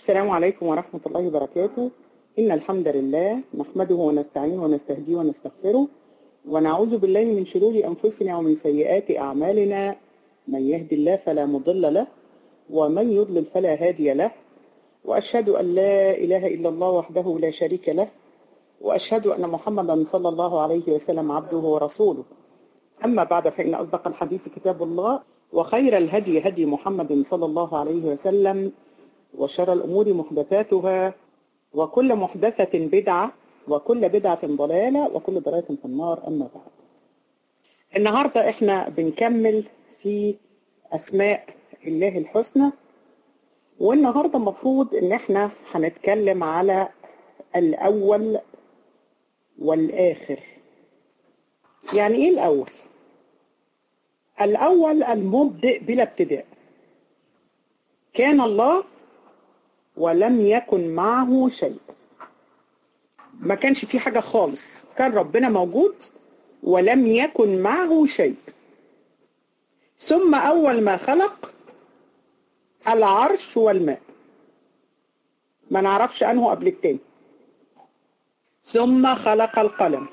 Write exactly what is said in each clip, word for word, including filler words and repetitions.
السلام عليكم ورحمة الله وبركاته. إن الحمد لله نحمده ونستعينه ونستهديه ونستغفره ونعوذ بالله من شرور أنفسنا ومن سيئات أعمالنا. من يهد الله فلا مضل له ومن يضلل فلا هادي له، وأشهد أن لا إله إلا الله وحده لا شريك له، وأشهد أن محمدا صلى الله عليه وسلم عبده ورسوله. أما بعد، فإن أصدق الحديث كتاب الله، وخير الهدي هدي محمد صلى الله عليه وسلم، وشر الأمور محدثاتها، وكل محدثة بدعة، وكل بدعة ضلالة، وكل ضلالة في النار. أما بعد، النهاردة إحنا بنكمل في أسماء الله الحسنى، والنهاردة مفروض إن إحنا هنتكلم على الأول والآخر. يعني إيه الأول؟ الأول المبدئ بلا ابتداء. كان الله ولم يكن معه شيء، ما كانش في حاجة خالص، كان ربنا موجود ولم يكن معه شيء. ثم أول ما خلق العرش والماء، ما نعرفش أنه قبل التاني. ثم خلق القلم.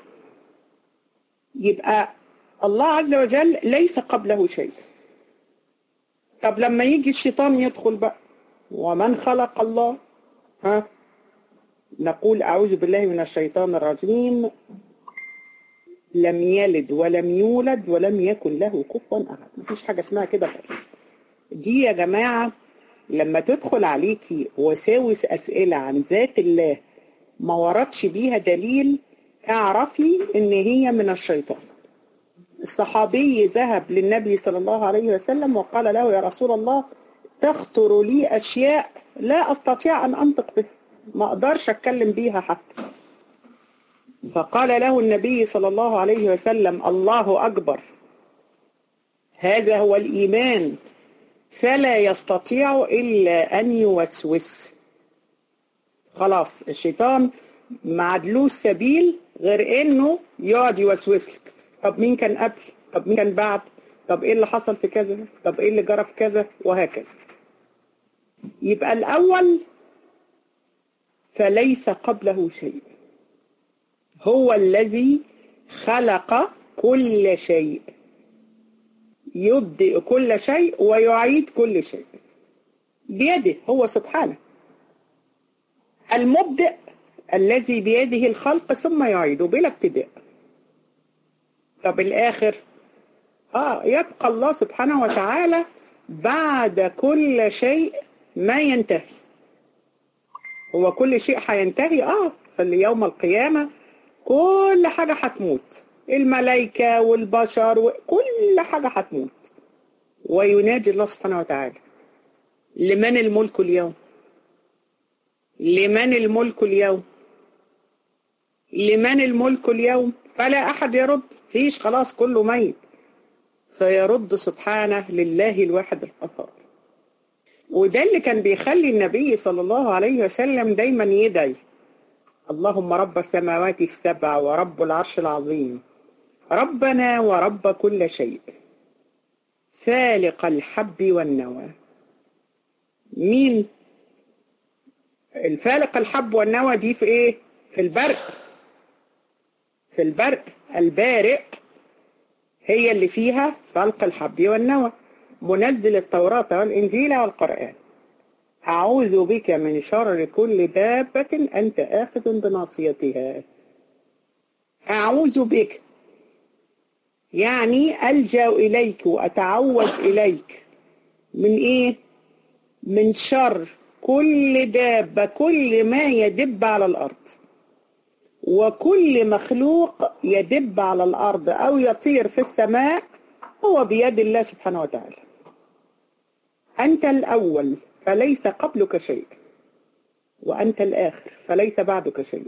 يبقى الله عز وجل ليس قبله شيء. طب لما يجي الشيطان يدخل بقى، ومن خلق الله؟ ها نقول أعوذ بالله من الشيطان الرجيم. لم يلد ولم يولد ولم يكن له كفوا أحد. مفيش حاجة اسمها كده خالص. دي يا جماعة لما تدخل عليكي وساوس أسئلة عن ذات الله ما وردش بيها دليل، اعرفي ان هي من الشيطان. الصحابي ذهب للنبي صلى الله عليه وسلم وقال له: يا رسول الله، تخطر لي أشياء لا أستطيع أن أنطق بها، ما أقدرش أتكلم بيها حتى. فقال له النبي صلى الله عليه وسلم: الله أكبر، هذا هو الإيمان، فلا يستطيع إلا أن يوسوس. خلاص الشيطان ما عدلوش سبيل غير إنه يقعد يوسوس لك. طب مين كان قبل؟ طب مين كان بعد؟ طب إيه اللي حصل في كذا؟ طب إيه اللي جرى في كذا؟ وهكذا. يبقى الأول فليس قبله شيء، هو الذي خلق كل شيء، يبدئ كل شيء ويعيد كل شيء بيده هو سبحانه. المبدئ الذي بيده الخلق ثم يعيده بلا ابتداء. طب الآخر آه يبقى الله سبحانه وتعالى بعد كل شيء ما ينتهي. هو كل شيء هينتهي اه فاليوم القيامة كل حاجة هتموت، الملائكة والبشر وكل حاجة هتموت، وينادي الله سبحانه وتعالى: لمن الملك اليوم؟ لمن الملك اليوم؟ لمن الملك اليوم؟ فلا أحد يرد، فيش، خلاص كله ميت. فيرد سبحانه: لله الواحد القهار. وده اللي كان بيخلي النبي صلى الله عليه وسلم دايما يدعي: اللهم رب السماوات السبع ورب العرش العظيم، ربنا ورب كل شيء، فالق الحب والنوى. مين الفالق الحب والنوى دي؟ في ايه؟ في البرق. في البرق البارئ هي اللي فيها فالق الحب والنوى، منزل التوراة والإنجيل والقرآن. أعوذ بك من شر كل دابة أنت آخذ بناصيتها. أعوذ بك يعني ألجأ إليك وأتعوذ إليك من إيه؟ من شر كل دابة، كل ما يدب على الأرض، وكل مخلوق يدب على الأرض أو يطير في السماء هو بيد الله سبحانه وتعالى. أنت الأول فليس قبلك شيء، وأنت الآخر فليس بعدك شيء،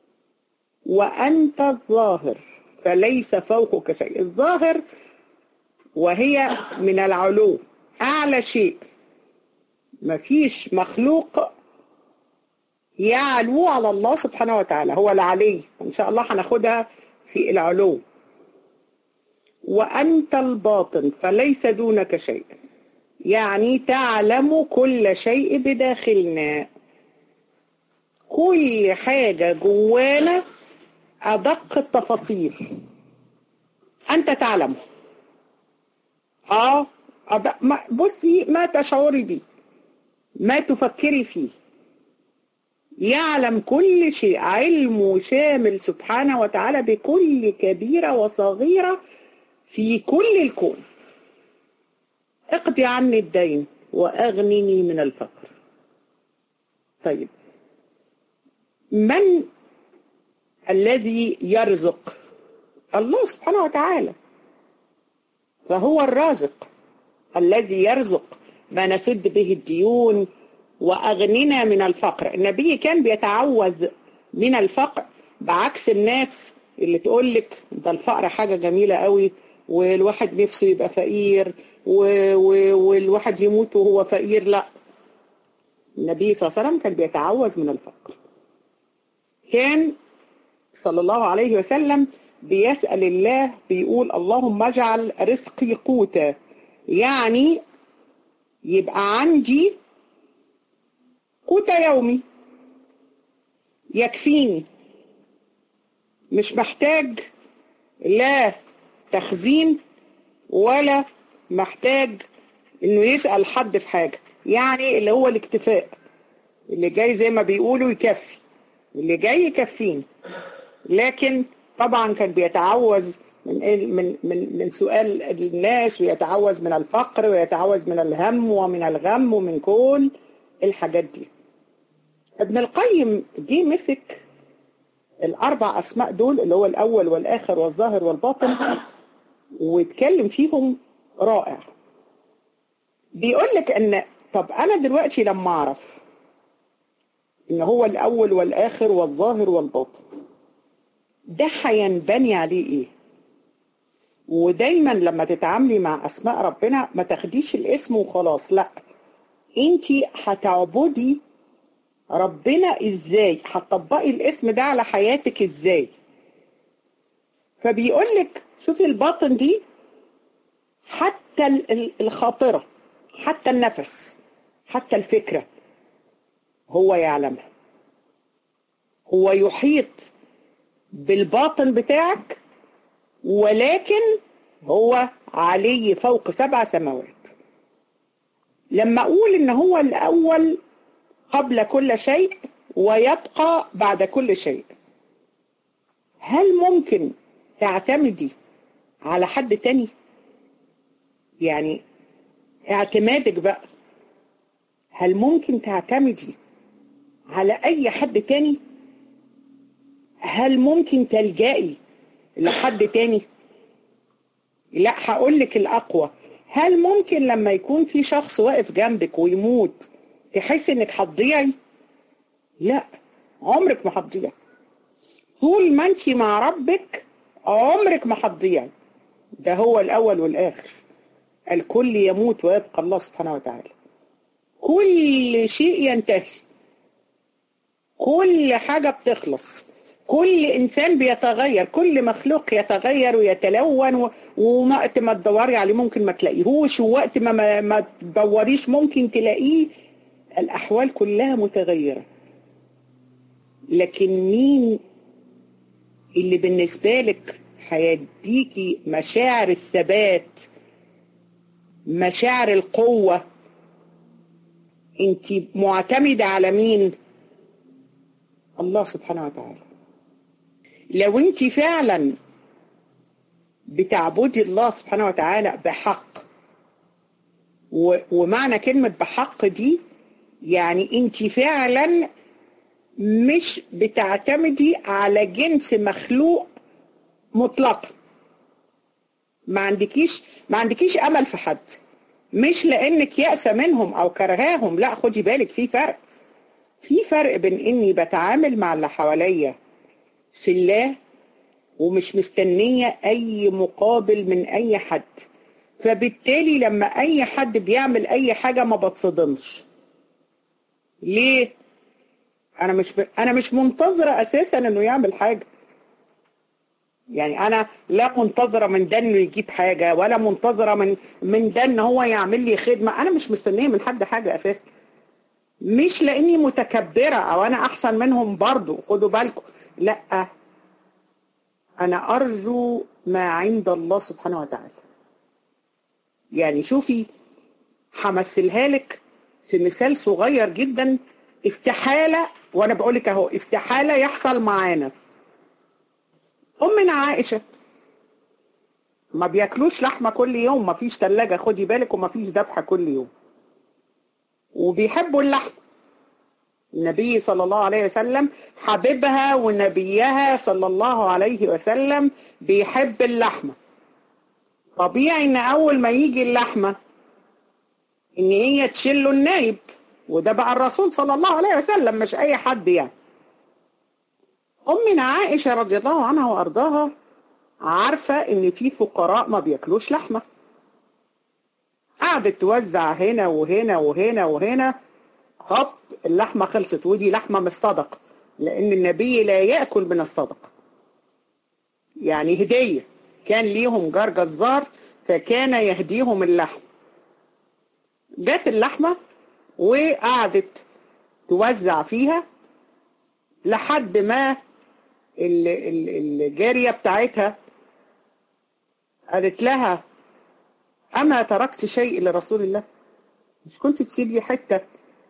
وأنت الظاهر فليس فوقك شيء. الظاهر وهي من العلو، أعلى شيء، مفيش مخلوق يعلو على الله سبحانه وتعالى، هو العلي، إن شاء الله هناخدها في العلو. وأنت الباطن فليس دونك شيء، يعني تعلم كل شيء بداخلنا، كل حاجة جوانا أدق التفاصيل أنت تعلمه. آه بصي، ما تشعري به، ما تفكري فيه، يعلم كل شيء، علمه شامل سبحانه وتعالى بكل كبيرة وصغيرة في كل الكون. اقضي عني الدين وأغنني من الفقر. طيب، من الذي يرزق؟ الله سبحانه وتعالى، فهو الرازق الذي يرزق ما نسد به الديون وأغننا من الفقر. النبي كان بيتعوذ من الفقر، بعكس الناس اللي تقولك ده الفقر حاجة جميلة قوي والواحد نفسه يبقى فقير والواحد يموت وهو فقير. لا، النبي صلى الله عليه وسلم كان بيتعوذ من الفقر. كان صلى الله عليه وسلم بيسأل الله، بيقول اللهم اجعل رزقي قوتا، يعني يبقى عندي قوت يومي يكفيني، مش محتاج لا تخزين ولا محتاج انه يسأل حد في حاجة، يعني اللي هو الاكتفاء، اللي جاي زي ما بيقولوا يكفي، اللي جاي يكفيني. لكن طبعا كان بيتعوذ من من من من سؤال الناس، ويتعوذ من الفقر، ويتعوذ من الهم ومن الغم ومن كل الحاجات دي. ابن القيم جه مسك الاربع اسماء دول، اللي هو الاول والاخر والظاهر والباطن، واتكلم فيهم رائع. بيقول لك ان طب انا دلوقتي لما اعرف ان هو الاول والاخر والظاهر والباطن، ده هينبني عليه ايه؟ ودايما لما تتعاملي مع اسماء ربنا ما تاخديش الاسم وخلاص، لا، انتي هتعبدي ربنا ازاي، هتطبقي الاسم ده على حياتك ازاي. فبيقولك شوفي الباطن دي، حتى الخاطرة، حتى النفس، حتى الفكرة هو يعلمها. هو يحيط بالباطن بتاعك، ولكن هو علي فوق سبع سماوات. لما اقول ان هو الاول قبل كل شيء ويبقى بعد كل شيء، هل ممكن تعتمدي على حد تاني؟ يعني اعتمادك بقى، هل ممكن تعتمدي على اي حد تاني؟ هل ممكن تلجئي لحد تاني؟ لا، هقولك الاقوى. هل ممكن لما يكون في شخص واقف جنبك ويموت تحس انك هتضيعي؟ لا، عمرك ما هتضيعي. طول ما انت مع ربك عمرك ما هتضيعي. ده هو الاول والاخر، الكل يموت ويبقى الله سبحانه وتعالى. كل شيء ينتهي، كل حاجة بتخلص، كل إنسان بيتغير، كل مخلوق يتغير ويتلون، ووقت ما تدوري عليه ممكن ما تلاقيهوش، ووقت ما ما تدوريش ممكن تلاقيه. الأحوال كلها متغيرة. لكن مين اللي بالنسبة لك هيديكي مشاعر الثبات، مشاعر القوة؟ انت معتمدة على مين؟ الله سبحانه وتعالى. لو انت فعلا بتعبدي الله سبحانه وتعالى بحق، ومعنى كلمة بحق دي يعني انت فعلا مش بتعتمدي على جنس مخلوق مطلقا، ما عندكيش ما عندكيش امل في حد، مش لانك يأسة منهم او كرهاهم، لا، خدي بالك، في فرق في فرق بين اني بتعامل مع اللي حواليا في الله ومش مستنية اي مقابل من اي حد. فبالتالي لما اي حد بيعمل اي حاجة ما بتصدمش. ليه؟ انا مش ب... انا مش منتظرة اساسا انه يعمل حاجة. يعني انا لا منتظرة من ده انه يجيب حاجة، ولا منتظرة من من ده ان هو يعمل لي خدمة. انا مش مستنية من حد حاجة اساسا. مش لاني متكبرة او انا احسن منهم برضو، خدوا بالكم، لا، انا ارجو ما عند الله سبحانه وتعالى. يعني شوفي، همثلها لك في مثال صغير جدا، استحالة، وانا بقولك اهو استحالة يحصل معانا. امنا عائشة ما بياكلوش لحمة كل يوم، ما فيش تلاجة، خدي بالك، وما فيش ذبحة كل يوم، وبيحبوا اللحم. النبي صلى الله عليه وسلم حبيبها، ونبيها صلى الله عليه وسلم بيحب اللحمة. طبيعي ان اول ما يجي اللحمة ان هي تشيله النايب، وده بقى الرسول صلى الله عليه وسلم، مش اي حد يعني. امنا عائشة رضي الله عنها وارضاها عارفة ان في فقراء ما بياكلوش لحمة، قعدت توزع هنا وهنا وهنا وهنا، هوب اللحمة خلصت، ودي لحمة من الصدقة، لان النبي لا يأكل من الصدقة، يعني هدية، كان ليهم جار جزار فكان يهديهم اللحم. جت اللحمة وقعدت توزع فيها لحد ما الجارية بتاعتها قالت لها أما تركت شيء لرسول الله؟ مش كنت تسيبي حتة؟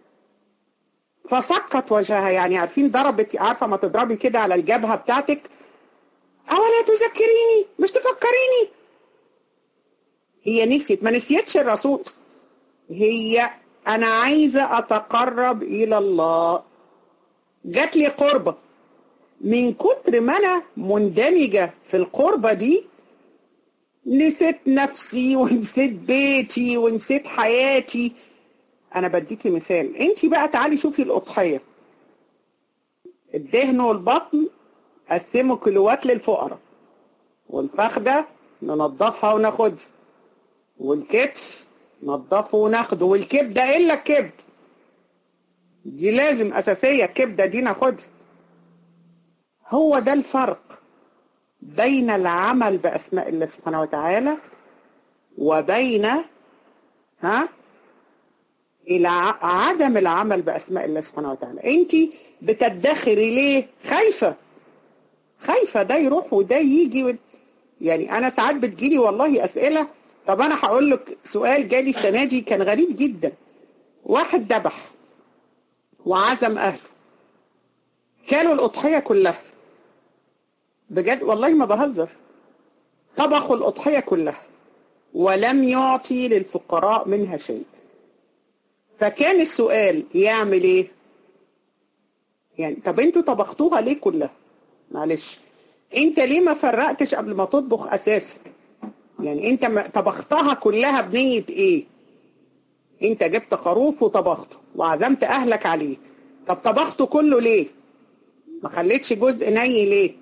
فسقط وجهها، يعني عارفين ضربت، عارفة ما تضربي كده على الجبهة بتاعتك، أولا تذكريني، مش تفكريني. هي نسيت، ما نسيتش الرسول، هي أنا عايزة أتقرب إلى الله، جات لي قربة، من كتر ما أنا مندمجة في القربة دي نسيت نفسي ونسيت بيتي ونسيت حياتي. أنا بديكي مثال، أنتي بقى تعالي شوفي الأضحية، الدهن والبطن قسموا كيلوات للفقراء، والفخدة ننضفها وناخدها، والكتف ننضفه وناخده، والكبدة إلا الكبد دي لازم أساسية، الكبدة دي ناخدها. هو ده الفرق بين العمل بأسماء الله سبحانه وتعالى وبين ها إلى عدم العمل بأسماء الله سبحانه وتعالى. انت بتدخري ليه؟ خايفة خايفة ده يروح وده يجي و... يعني أنا ساعات بتجيلي والله أسئلة. طب أنا هقول لك سؤال جالي السنة دي كان غريب جدا. واحد ذبح وعزم أهله، كانوا الأضحية كلها، بجد والله ما بهزر، طبخوا الأضحية كلها ولم يعطي للفقراء منها شيء. فكان السؤال يعمل ايه؟ يعني طب انتوا طبختوها ليه كلها؟ معلش، انت ليه ما فرقتش قبل ما تطبخ اساسا؟ يعني انت طبختها كلها بنية ايه؟ انت جبت خروف وطبخته وعزمت اهلك عليه، طب طبخته كله ليه؟ ما خليتش جزء ني ليه؟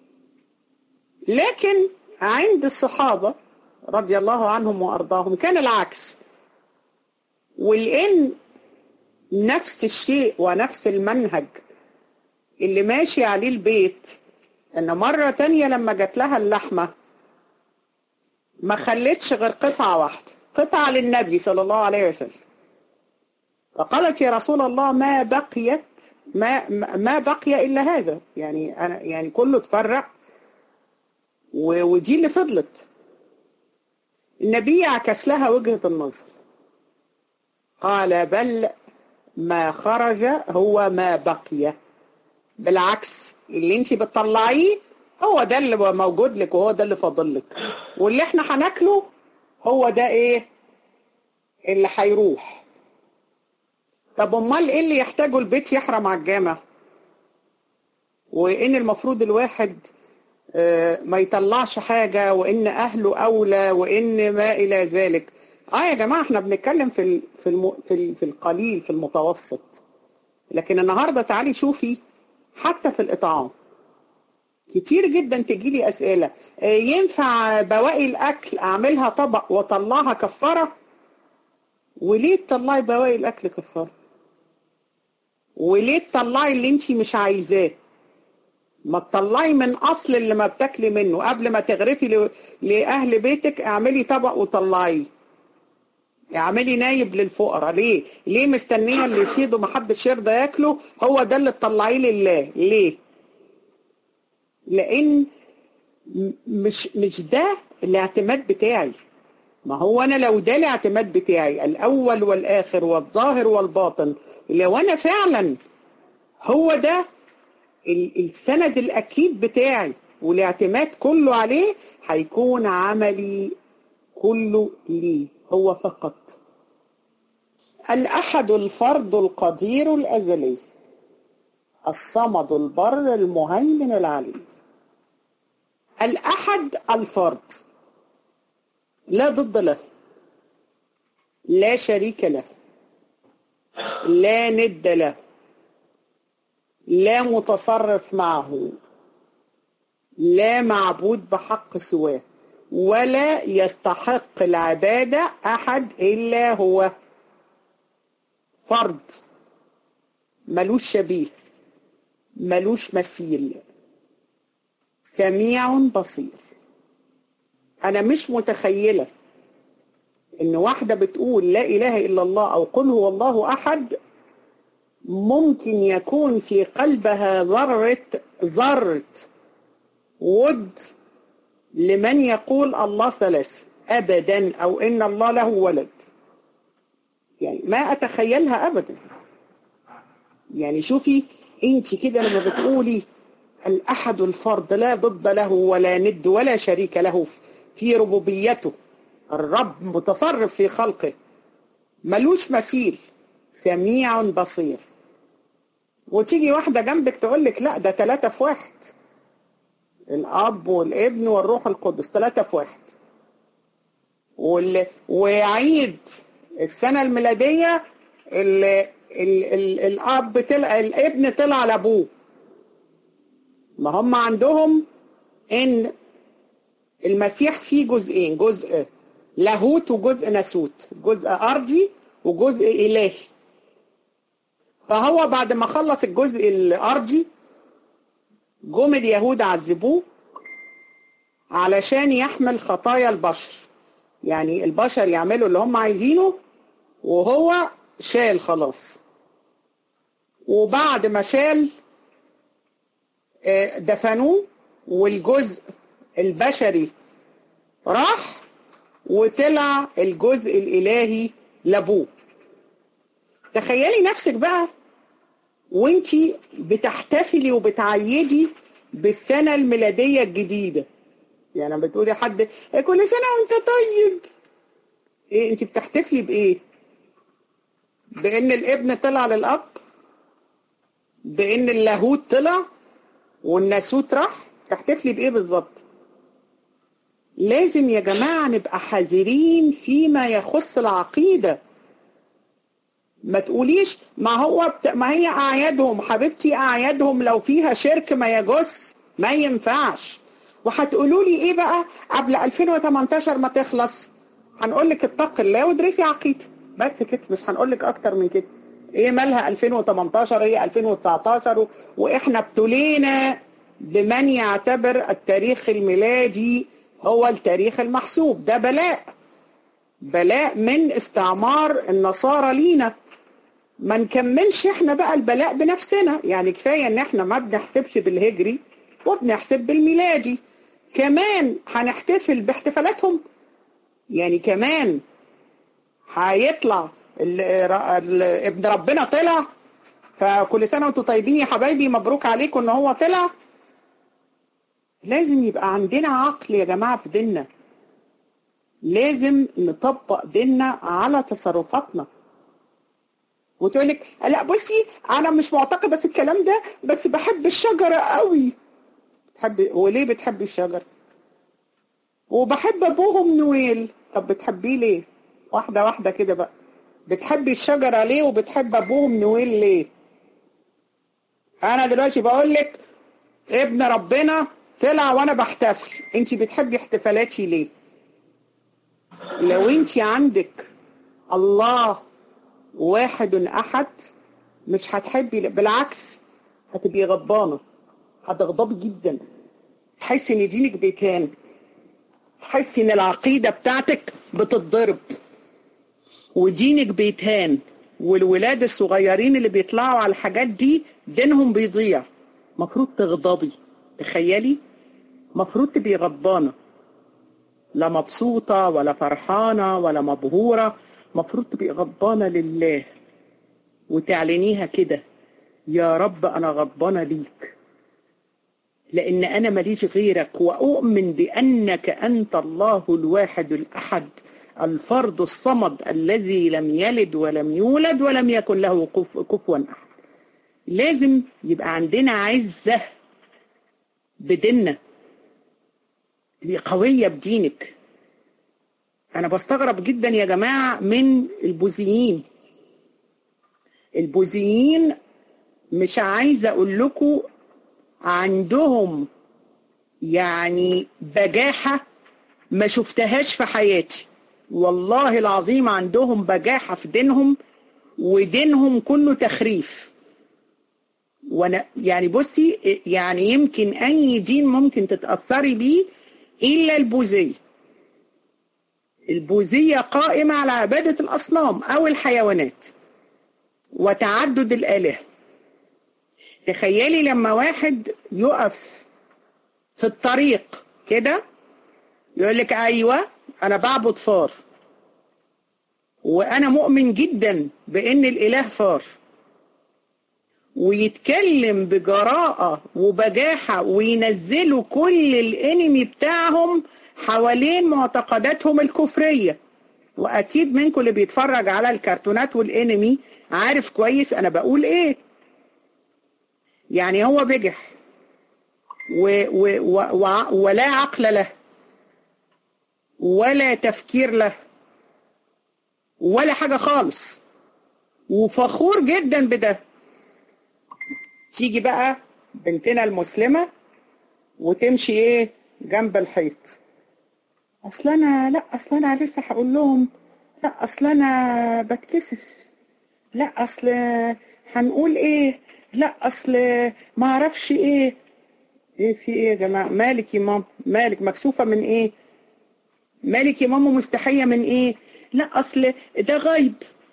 لكن عند الصحابة رضي الله عنهم وارضاهم كان العكس. ولأن نفس الشيء ونفس المنهج اللي ماشي عليه البيت، ان مرة تانية لما جات لها اللحمة ما خلتش غير قطعة واحدة، قطعة للنبي صلى الله عليه وسلم، فقالت يا رسول الله ما بقيت ما ما بقي إلا هذا، يعني أنا يعني كله اتفرق ودي اللي فضلت. النبي عكس لها وجهة النظر، قال بل ما خرج هو ما بقي، بالعكس اللي انت بتطلعيه هو ده اللي موجود لك وهو ده اللي فاضل لك، واللي احنا هناكله هو ده ايه اللي هيروح. طب امال ايه اللي يحتاجه البيت يحرم على الجامع؟ وان المفروض الواحد ما يطلعش حاجة، وان اهله اولى، وان ما الى ذلك. اه يا جماعة احنا بنتكلم في في الم... في, في القليل، في المتوسط. لكن النهاردة تعالي شوفي حتى في الإطعام كتير جدا تجيلي أسئلة، ينفع بواقي الأكل أعملها طبق وطلعها كفارة؟ وليه تطلعي بواقي الأكل كفارة؟ وليه تطلعي اللي انتي مش عايزاه؟ ما تطلعي من أصل اللي ما بتاكلي منه، قبل ما تغرفي لأهل بيتك اعملي طبق وطلعيه. اعملي نايب للفقراء. ليه؟ ليه مستنيه اللي يفيده محدش يرضى ياكله هو ده اللي تطلعيه لله؟ ليه؟ لان مش مش ده الاعتماد بتاعي. ما هو انا لو ده الاعتماد بتاعي الاول والاخر والظاهر والباطن، لو انا فعلا هو ده السند الاكيد بتاعي والاعتماد كله عليه، هيكون عملي كله ليه هو فقط. الأحد الفرد القدير الأزلي الصمد البر المهيمن العلي. الأحد الفرد لا ضد له، لا شريك له، لا ند له، لا متصرف معه، لا معبود بحق سواه، ولا يستحق العبادة أحد إلا هو. فرد ملوش شبيه، ملوش مثيل، سميع بصير. أنا مش متخيلة إن واحدة بتقول لا إله إلا الله أو قل هو الله أحد ممكن يكون في قلبها ذرة ذرة ود لمن يقول الله ثلاث أبدا، أو إن الله له ولد. يعني ما أتخيلها أبدا. يعني شوفي أنت كده لما بتقولي الأحد الفرد لا ضد له ولا ند ولا شريك له في ربوبيته، الرب متصرف في خلقه، ملوش مثيل، سميع بصير. وتيجي واحدة جنبك تقولك لا ده ثلاثة في واحد، الأب والابن والروح القدس ثلاثة في واحد. وال... وعيد السنة الميلادية ال... ال... ال... الأب طلع، الابن طلع لأبوه. ما هم عندهم إن المسيح فيه جزئين، جزء لاهوت وجزء ناسوت، جزء أرضي وجزء إلهي. فهو بعد ما خلص الجزء الأرضي جم اليهود عذبوه علشان يحمل خطايا البشر. يعني البشر يعملوا اللي هم عايزينه وهو شال خلاص. وبعد ما شال دفنوه والجزء البشري راح وطلع الجزء الإلهي لابوه. تخيلي نفسك بقى وانتي بتحتفلي وبتعيدي بالسنة الميلادية الجديدة. يعني بتقولي حد كل سنة وانت طيب، ايه انتي بتحتفلي بايه؟ بان الابن طلع للاب، بان اللاهوت طلع والناسوت راح؟ تحتفلي بايه بالظبط؟ لازم يا جماعة نبقى حذرين فيما يخص العقيدة. ما تقوليش ما هو بت... ما هي أعيادهم حبيبتي، أعيادهم لو فيها شرك ما يجوز، ما ينفعش. وهتقولوا لي إيه بقى قبل ألفين وتمنتاشر ما تخلص؟ هنقول لك اتق الله وادرسي عقيدة بس كده، مش هنقول لك أكتر من كده. إيه مالها ألفين وتمنتاشر؟ هي ألفين وتسعتاشر و... وإحنا ابتلينا بمن يعتبر التاريخ الميلادي هو التاريخ المحسوب. ده بلاء، بلاء من استعمار النصارى لينا. ما نكملش احنا بقى البلاء بنفسنا. يعني كفاية ان احنا ما بنحسبش بالهجري وبنحسب بالميلادي، كمان هنحتفل باحتفالاتهم. يعني كمان هيطلع ابن ربنا طلع، فكل سنة وانتم طيبين يا حبايبي، مبروك عليكم ان هو طلع. لازم يبقى عندنا عقل يا جماعة في ديننا، لازم نطبق ديننا على تصرفاتنا. وتقولك لا بصي انا مش معتقدة في الكلام ده بس بحب الشجرة قوي. بتحبي وليه بتحبي الشجر؟ وبحب ابوهم نويل. طب بتحبيه ليه؟ واحدة واحدة كده بقى. بتحبي الشجرة ليه وبتحب ابوهم نويل ليه؟ انا دلوقتي بقولك ابن ربنا طلع وانا بحتفل، انتي بتحبي احتفالاتي ليه؟ لو انتي عندك الله واحد احد مش هتحبي، بالعكس هتبقي غضبانه، هتغضبي جدا، تحسي ان دينك بيتهان، تحسي ان العقيده بتاعتك بتتضرب. ودينك بيتهان، والولاد الصغيرين اللي بيطلعوا على الحاجات دي دينهم بيضيع، مفروض تغضبي. تخيلي، مفروض تبقي غضبانة، لا مبسوطة ولا فرحانة ولا مبهورة، مفروض تبقي غضبانة لله وتعلنيها كده: يا رب أنا غضبانة ليك، لأن أنا ماليش غيرك، وأؤمن بأنك أنت الله الواحد الأحد الفرد الصمد الذي لم يلد ولم يولد ولم يكن له كفوا أحد. لازم يبقى عندنا عزة بديننا، تبقي قوية بدينك. أنا بستغرب جدا يا جماعة من البوذيين. البوذيين مش عايزة أقول لكم عندهم يعني بجاحة ما شفتهاش في حياتي، والله العظيم عندهم بجاحة في دينهم، ودينهم كله تخريف. وانا يعني بصي، يعني يمكن اي دين ممكن تتأثري بيه الا البوذية. البوذية قائمة على عبادة الاصنام او الحيوانات وتعدد الآلهة. تخيلي لما واحد يقف في الطريق كده يقولك: ايوه انا بعبد فار، وانا مؤمن جدا بان الاله فار، ويتكلم بجراءة وبجاحة وينزلوا كل الانمي بتاعهم حوالين معتقداتهم الكفرية. واكيد منكم اللي بيتفرج على الكرتونات والانمي عارف كويس انا بقول ايه. يعني هو بجح و و و ولا عقل له ولا تفكير له ولا حاجة خالص، وفخور جدا بده. تيجي بقى بنتنا المسلمة وتمشي ايه جنب الحيط: اصل انا لا اصل انا لسه هقول لهم، لا اصل انا بتكسف، لا اصل هنقول ايه، لا اصل ما اعرفش ايه. ايه في ايه يا جماعه؟ مالك يا ماما؟ مالك مكسوفه من ايه؟ مالك يا ماما مستحيه من ايه؟ لا اصل ده غيب.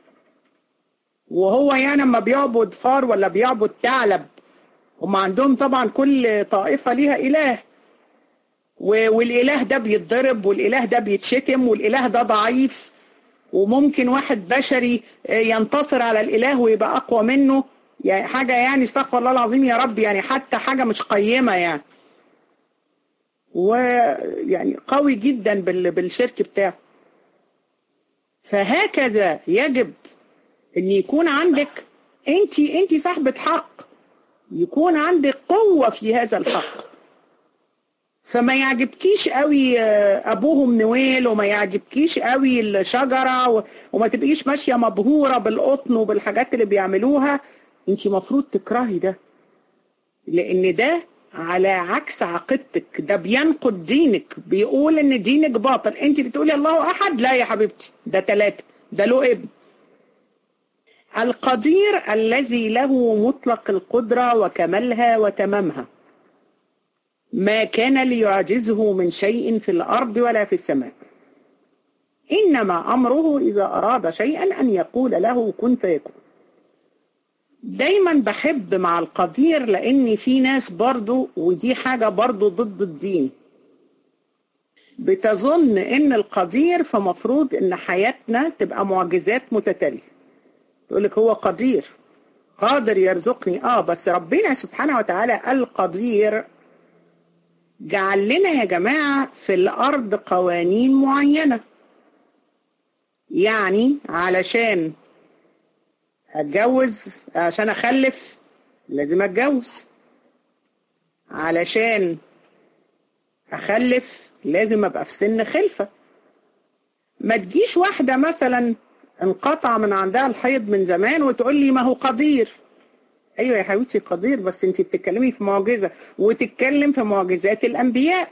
وهو يعني لما بيعبد فار ولا بيعبد ثعلب، هم عندهم طبعا كل طائفه ليها اله، والاله ده بيتضرب والاله ده بيتشتم والاله ده ضعيف، وممكن واحد بشري ينتصر على الاله ويبقى اقوى منه. يعني حاجه يعني استغفر الله العظيم يا رب، يعني حتى حاجه مش قيمه يعني، ويعني قوي جدا بالشرك بتاعه. فهكذا يجب ان يكون عندك انت انت صاحبة حق، يكون عندك قوة في هذا الحق. فما يعجبكيش قوي ابوهم نويل، وما يعجبكيش قوي الشجرة، وما تبقيش ماشية مبهورة بالقطن وبالحاجات اللي بيعملوها. انت مفروض تكرهي ده، لان ده على عكس عقيدتك، ده بينقض دينك، بيقول ان دينك باطل. انت بتقولي الله احد، لا يا حبيبتي ده ثلاثة، ده له ابن. القدير الذي له مطلق القدرة وكمالها وتمامها، ما كان ليعجزه من شيء في الأرض ولا في السماء، إنما أمره إذا أراد شيئا أن يقول له كن فيكون. دايما بحب مع القدير، لأن في ناس برضو، ودي حاجة برضو ضد الدين، بتظن إن القدير فمفروض إن حياتنا تبقى معجزات متتالية. تقولك هو قدير، قادر يرزقني، آه بس ربنا سبحانه وتعالى القدير جعل لنا يا جماعة في الأرض قوانين معينة. يعني علشان أتجوز، عشان أخلف لازم أتجوز، علشان أخلف لازم أبقى في سن خلفة. ما تجيش واحدة مثلا انقطع من عندها الحيض من زمان وتقول لي ما هو قدير. ايوه يا حبيبتي قدير، بس انت بتتكلمي في معجزة، وتتكلم في معجزات الانبياء.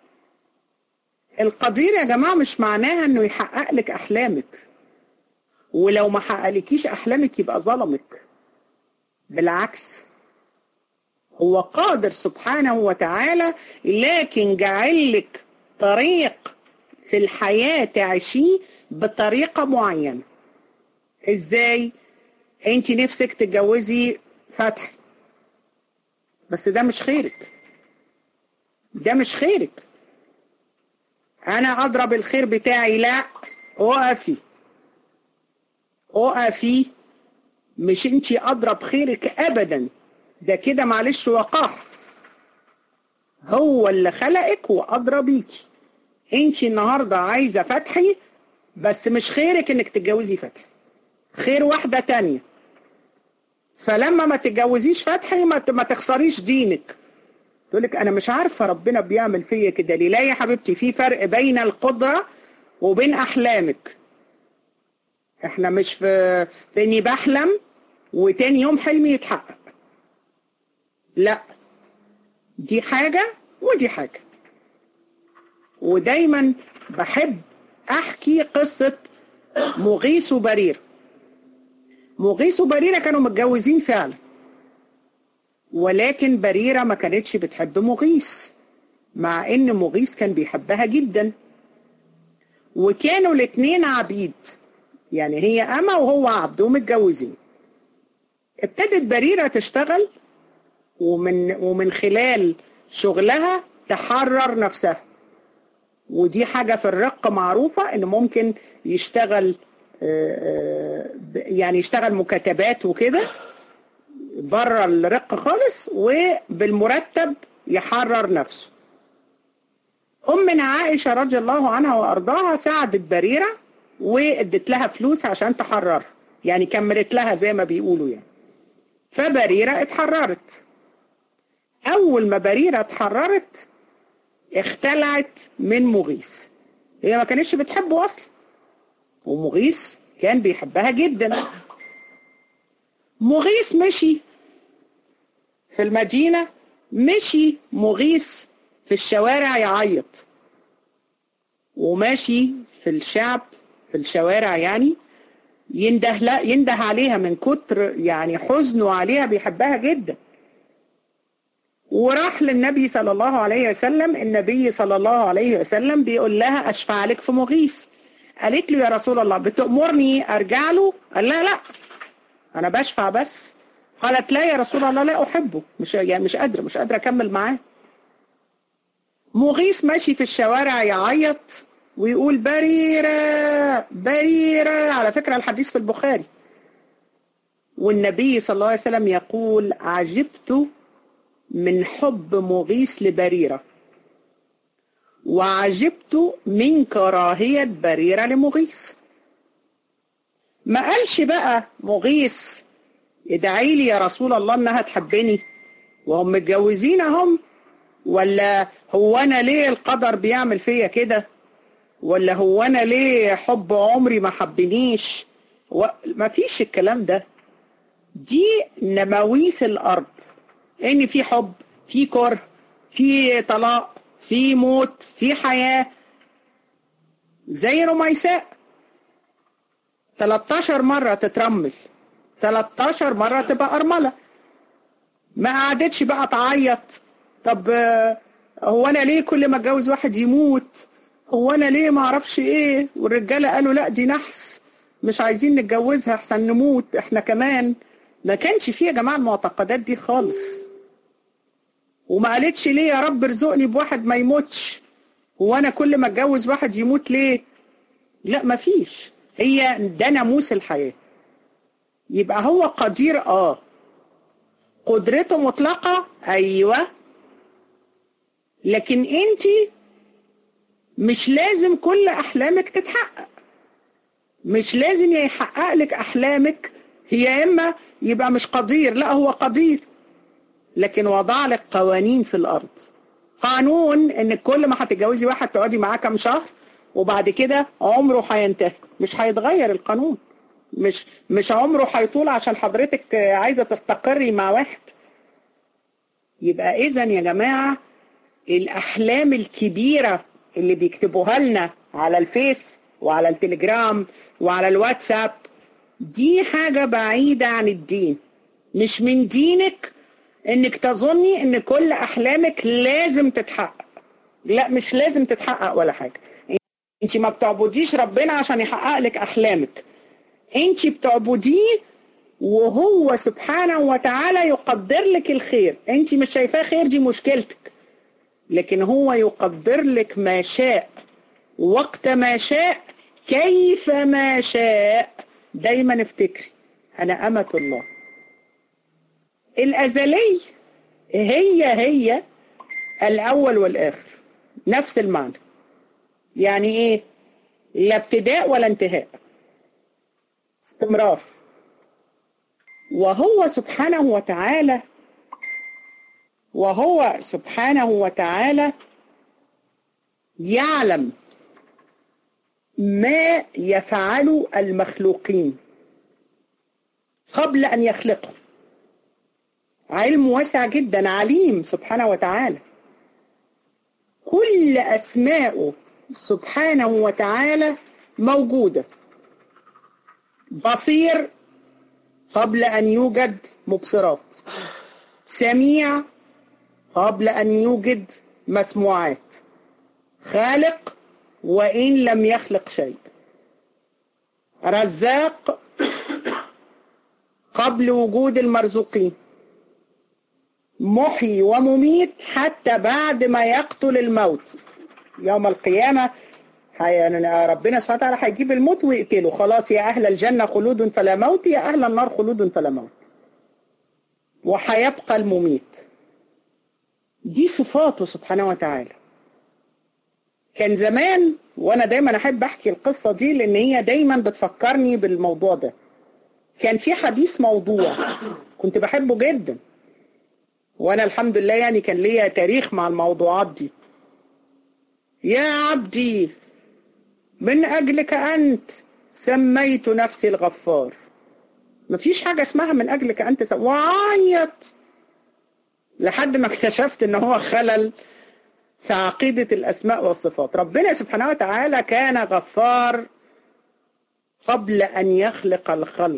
القدير يا جماعة مش معناها انه يحقق لك احلامك، ولو ما حققلكيش احلامك يبقى ظلمك. بالعكس، هو قادر سبحانه وتعالى، لكن جعل لك طريق في الحياة تعيشيه بطريقة معينة. ازاي انت نفسك تتجوزي فتحي، بس ده مش خيرك، ده مش خيرك. انا اضرب الخير بتاعي، لا اقفي اقفي، مش انت اضرب خيرك ابدا، ده كده معلش وقاح. هو اللي خلقك وادرى بيكي. انت النهارده عايزه فتحي، بس مش خيرك انك تتجوزي فتحي، خير واحده تانية. فلما ما تتجوزيش فتحي ما ما تخسريش دينك. تقولك انا مش عارفه ربنا بيعمل فيا كده ليه. لا يا حبيبتي، في فرق بين القدره وبين احلامك. احنا مش في في اني بحلم وتاني يوم حلمي يتحقق، لا، دي حاجه ودي حاجه. ودايما بحب احكي قصه مغيث وبريرة. مغيث وبريرة كانوا متجوزين فعلا، ولكن بريرة ما كانتش بتحب مغيث، مع ان مغيث كان بيحبها جدا، وكانوا الاتنين عبيد، يعني هي أما وهو عبد ومتجوزين. ابتدت بريرة تشتغل، ومن ومن خلال شغلها تحرر نفسها. ودي حاجة في الرق معروفة، ان ممكن يشتغل يعني يشتغل مكاتبات وكده بره الرق خالص، وبالمرتب يحرر نفسه. أمنا عائشة رضي الله عنها وأرضاها ساعدت بريرة وادت لها فلوس عشان تحررها، يعني كملت لها زي ما بيقولوا يعني. فبريرة اتحررت. أول ما بريرة اتحررت اختلعت من مغيث. هي ما كانتش بتحبه أصلا، ومغيث كان بيحبها جدا. مغيث مشي في المدينة، مشي مغيث في الشوارع يعيط، وماشي في الشعب في الشوارع يعني ينده لا ينده عليها من كتر يعني حزنه عليها، بيحبها جدا. وراح للنبي صلى الله عليه وسلم. النبي صلى الله عليه وسلم بيقول لها اشفع لك في مغيث. قالت له يا رسول الله بتأمرني ارجع له؟ قال لا لا انا بشفع بس. قالت لا يا رسول الله لا احبه، مش يعني مش قادره مش قادره اكمل معاه. مغيث ماشي في الشوارع يعيط ويقول بريرة بريرة. على فكرة الحديث في البخاري. والنبي صلى الله عليه وسلم يقول عجبت من حب مغيث لبريرة، وعجبت من كراهية بريرة لمغيث. ما قالش بقى مغيث ادعي لي يا رسول الله انها تحبني وهم متجوزين هم، ولا هو انا ليه القدر بيعمل فيا كده، ولا هو انا ليه حب عمري ما حبنيش. ما فيش الكلام ده. دي نماويس الارض، ان في حب، في كره، في طلاق، في موت، في حياة. زي رميساء تلتاشر مرة تترمل، تلتاشر مرة تبقى أرملة. ما قعدتش بقى تعيط طب هو انا ليه كل ما اتجوز واحد يموت، هو انا ليه ما اعرفش ايه. والرجاله قالوا لا دي نحس، مش عايزين نتجوزها احسن نموت احنا كمان. ما كانش فيه يا جماعه المعتقدات دي خالص. وما قالتش ليه يا رب ارزقني بواحد ما يموتش، هو انا كل ما اتجوز واحد يموت ليه. لا ما فيش، هي ده ناموس الحياه. يبقى هو قدير، اه قدرته مطلقه ايوه، لكن انت مش لازم كل احلامك تتحقق. مش لازم يحقق لك احلامك، هي اما يبقى مش قدير، لا هو قدير، لكن وضع لك قوانين في الارض. قانون ان كل ما هتتجوزي واحد تقعدي معاه كام شهر وبعد كده عمره هينتهي، مش هيتغير القانون. مش مش عمره هيطول عشان حضرتك عايزه تستقري مع واحد. يبقى اذا يا جماعه الاحلام الكبيره اللي بيكتبوها لنا على الفيس وعلى التليجرام وعلى الواتساب دي حاجه بعيده عن الدين. مش من دينك انك تظني ان كل احلامك لازم تتحقق. لا مش لازم تتحقق ولا حاجه. انت ما بتعبديش ربنا عشان يحقق لك احلامك، انت بتعبديه وهو سبحانه وتعالى يقدر لك الخير. انت مش شايفاه خير، دي مشكلتك، لكن هو يقدر لك ما شاء وقت ما شاء كيف ما شاء. دايما افتكري انا أمة الله الأزلي، هي هي الأول والآخر، نفس المعنى. يعني ايه؟ لا ابتداء ولا انتهاء، استمرار. وهو سبحانه وتعالى وهو سبحانه وتعالى يعلم ما يفعل المخلوقين قبل أن يخلقهم. علم واسع جدا، عليم سبحانه وتعالى. كل أسماءه سبحانه وتعالى موجودة. بصير قبل أن يوجد مبصرات، سميع قبل أن يوجد مسموعات، خالق وإن لم يخلق شيء، رزاق قبل وجود المرزوقين، محيي ومميت حتى بعد ما يقتل الموت. يوم القيامة ربنا سبحانه وتعالى هيجيب الموت ويقتله، خلاص يا أهل الجنة خلود فلا موت، يا أهل النار خلود فلا موت، وهيبقى المميت. دي صفاته سبحانه وتعالى. كان زمان، وأنا دايما أحب أحكي القصة دي لأن هي دايما بتفكرني بالموضوع ده، كان في حديث موضوع كنت بحبه جدا، وأنا الحمد لله يعني كان ليا تاريخ مع الموضوعات دي. يا عبدي من أجلك أنت سميت نفسي الغفار. مفيش حاجة اسمها من أجلك أنت، وعيط لحد ما اكتشفت ان هو خلل في عقيدة الأسماء والصفات. ربنا سبحانه وتعالى كان غفار قبل أن يخلق الخلق،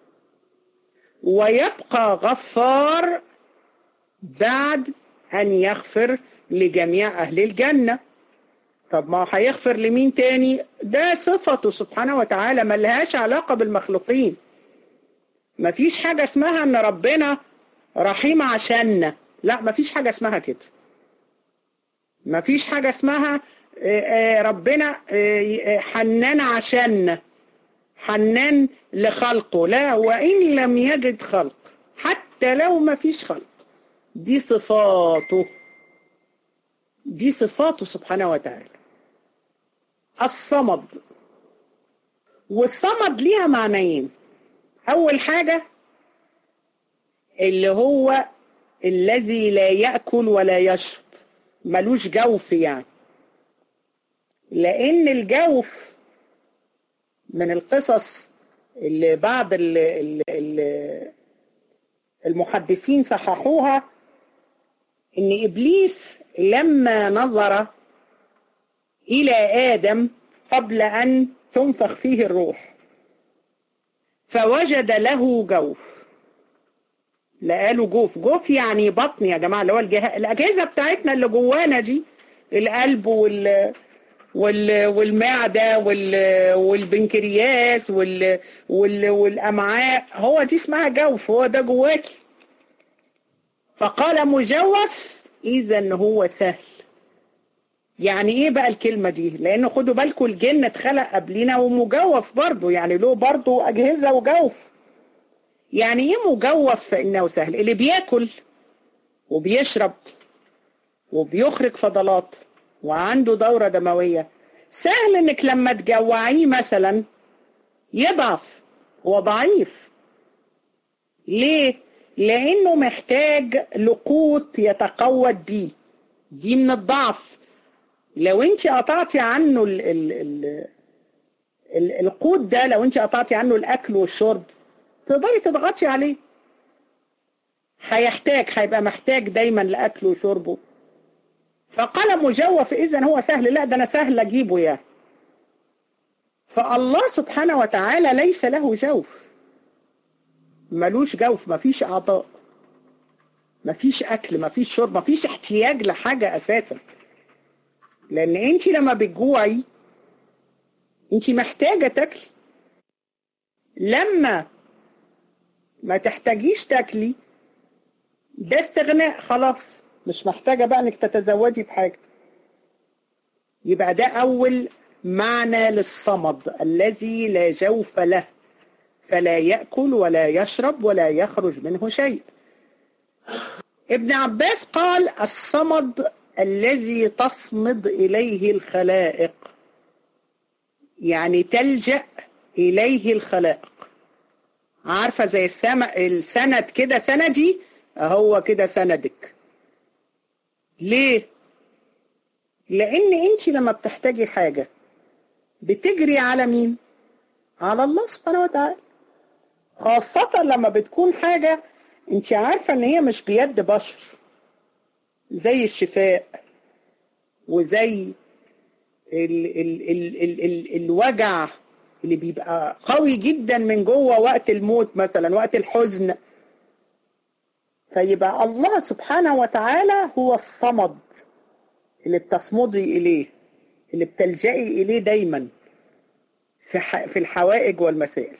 ويبقى غفار بعد أن يغفر لجميع أهل الجنة. طب ما هيغفر لمين تاني؟ ده صفته سبحانه وتعالى، ما لهاش علاقة بالمخلوقين. ما فيش حاجة اسمها ان ربنا رحيم عشاننا، لا ما فيش حاجة اسمها كده. ما فيش حاجة اسمها ربنا حنان عشاننا، حنان لخلقه، لا، وإن لم يجد خلق، حتى لو ما فيش خلق. دي صفاته، دي صفاته سبحانه وتعالى. الصمد، والصمد ليها معنيين. أول حاجة اللي هو الذي لا يأكل ولا يشرب، ملوش جوف يعني، لأن الجوف من القصص اللي بعض المحدثين صححوها، إن إبليس لما نظر إلى آدم قبل أن تنفخ فيه الروح فوجد له جوف، لقاله جوف. جوف يعني بطن يا جماعة، اللي هو الجه... الأجهزة بتاعتنا اللي جوانا دي، القلب وال... وال... والمعدة وال... والبنكرياس وال... وال... والأمعاء، هو دي اسمها جوف، هو ده جواكي. فقال مجوف، إذن هو سهل. يعني ايه بقى الكلمة دي؟ لأنه خدوا بالكم الجن اتخلق قبلنا ومجوف برضه، يعني له برضه أجهزة وجوف. يعني ايه مجوف؟ فإنه سهل. اللي بياكل وبيشرب وبيخرج فضلات وعنده دورة دموية، سهل انك لما تجوعيه مثلا يضعف، هو ضعيف. ليه؟ لأنه محتاج لقوت يتقوت بيه، دي من الضعف. لو انت قطعتي عنه ال ال ال ال القوت ده، لو انت قطعتي عنه الأكل والشرب تقدري تضغطي عليه، هيحتاج هيبقى محتاج دايما لأكله وشربه. فقال مجوف إذن هو سهل، لا ده أنا سهل أجيبه يا. فالله سبحانه وتعالى ليس له جوف، ملوش جوف، مفيش أعضاء، مفيش أكل، مفيش شرب، مفيش احتياج لحاجة أساسا. لأن أنت لما بتجوعي أنت محتاجة تاكلي، لما ما تحتاجيش تاكلي ده استغناء، خلاص مش محتاجة بقى انك تتزودي بحاجة. يبقى ده أول معنى للصمد، الذي لا جوف له، فلا يأكل ولا يشرب ولا يخرج منه شيء. ابن عباس قال الصمد الذي تصمد إليه الخلائق، يعني تلجأ إليه الخلائق. عارفة زي السند كده، سندي هو كده سندك. ليه؟ لأن انت لما بتحتاجي حاجة بتجري على مين؟ على الله سبحانه وتعالى. خاصة لما بتكون حاجة انت عارفة ان هي مش بيد بشر، زي الشفاء وزي ال ال ال ال ال الوجع اللي بيبقى قوي جدا من جوه وقت الموت مثلا، وقت الحزن. فيبقى الله سبحانه وتعالى هو الصمد اللي بتصمدي إليه، اللي بتلجئي إليه دايما في في الحوائج والمسائل.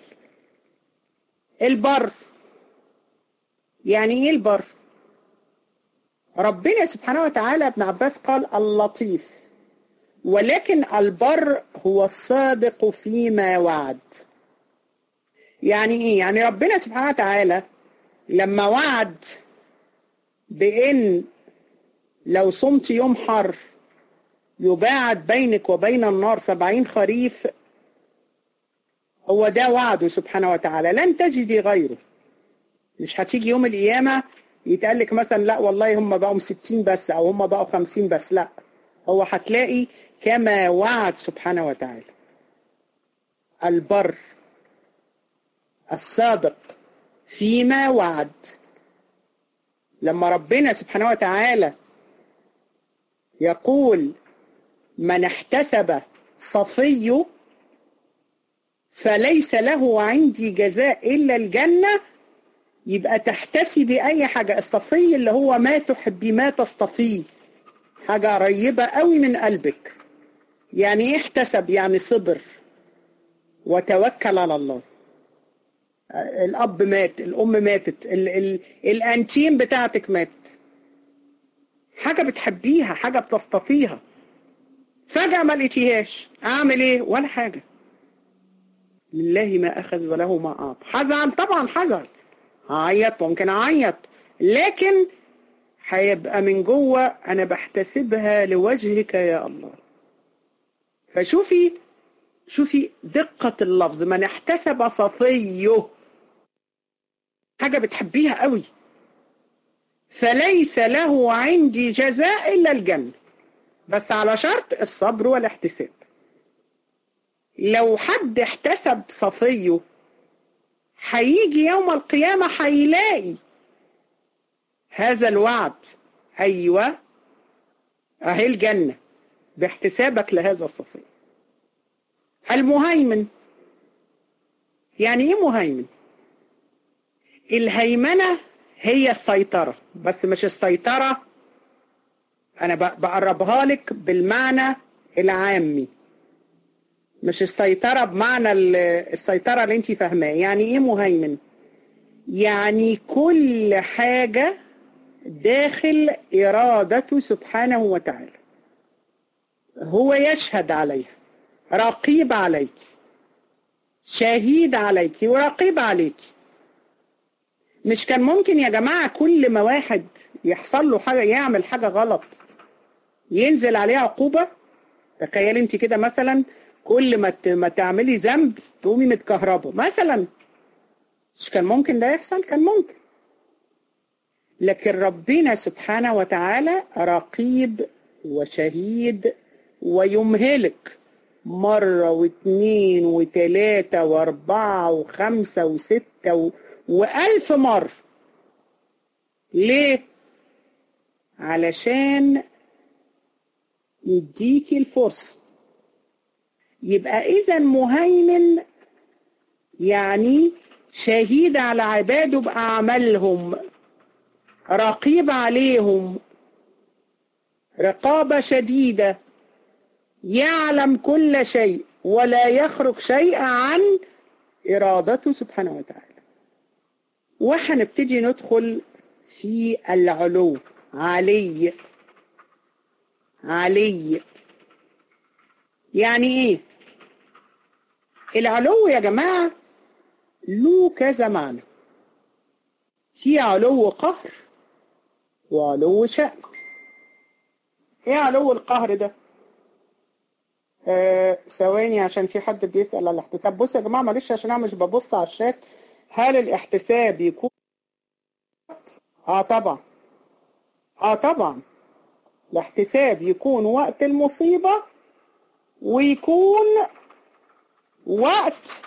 البر، يعني إيه البر؟ ربنا سبحانه وتعالى ابن عباس قال اللطيف، ولكن البر هو الصادق فيما وعد. يعني إيه؟ يعني ربنا سبحانه وتعالى لما وعد بإن لو صمت يوم حر يباعد بينك وبين النار سبعين خريف، هو ده وعده سبحانه وتعالى، لن تجدي غيره. مش هتيجي يوم القيامة يتقالك مثلا لا والله هم بقوا ستين بس أو هم بقوا خمسين بس، لا، هو هتلاقي كما وعد سبحانه وتعالى. البر الصادق فيما وعد. لما ربنا سبحانه وتعالى يقول من احتسب صفي فليس له عندي جزاء إلا الجنة، يبقى تحتسبي أي حاجة. الصفي اللي هو ما تحبي، ما تصطفيه، حاجة قريبة قوي من قلبك. يعني ايه احتسب؟ يعني صبر وتوكل على الله. الأب مات، الأم ماتت، ال ال الأنتيم بتاعتك مات، حاجة بتحبيها، حاجة بتصطفيها، فجأة ما لقيتيهاش، أعمل إيه؟ ولا حاجة. لله ما أخذ وله ما أعطى. حزن طبعا، حزن، هعيط، ممكن أعيط، لكن هيبقى من جوه أنا بحتسبها لوجهك يا الله. فشوفي شوفي دقة اللفظ، من احتسب صفيه، حاجة بتحبيها قوي، فليس له عندي جزاء إلا الجنة، بس على شرط الصبر والاحتساب. لو حد احتسب صفيه هيجي يوم القيامة هيلاقي هذا الوعد، أيوة أهي الجنة باحتسابك لهذا الصفي. المهيمن، يعني ايه مهيمن؟ الهيمنة هي السيطرة، بس مش السيطرة، أنا بقربها لك بالمعنى العامي، مش السيطرة بمعنى السيطرة اللي انت فاهماه. يعني ايه مهيمن؟ يعني كل حاجة داخل إرادته سبحانه وتعالى، هو يشهد عليها، رقيب عليك، شهيد عليك ورقيب عليك. مش كان ممكن يا جماعة كل ما واحد يحصل له حاجة، يعمل حاجة غلط، ينزل عليه عقوبة؟ تخيل انت كده مثلا كل ما ما تعملي ذنب تقومي متكهربه مثلا، مش كان ممكن ده يحصل؟ كان ممكن. لكن ربنا سبحانه وتعالى رقيب وشهيد، ويمهلك مرة واثنين وثلاثة واربعة وخمسة وستة و... وألف مرة. ليه؟ علشان يديكي الفرصة. يبقى إذا مهيمن يعني شهيد على عباده بأعمالهم، رقيب عليهم رقابة شديدة، يعلم كل شيء ولا يخرج شيء عن إرادته سبحانه وتعالى. وحنبتدي ندخل في العلو. علي علي يعني ايه؟ العلو يا جماعة له كذا معنى. في علو قهر وعلو شأن. ايه علو القهر ده؟ آه ثواني عشان في حد بيسأل على الاحتساب. بص يا جماعة معلش عشان انا مش ببص على الشات. هل الاحتساب يكون؟ اه طبعا اه طبعا الاحتساب يكون وقت المصيبة ويكون وقت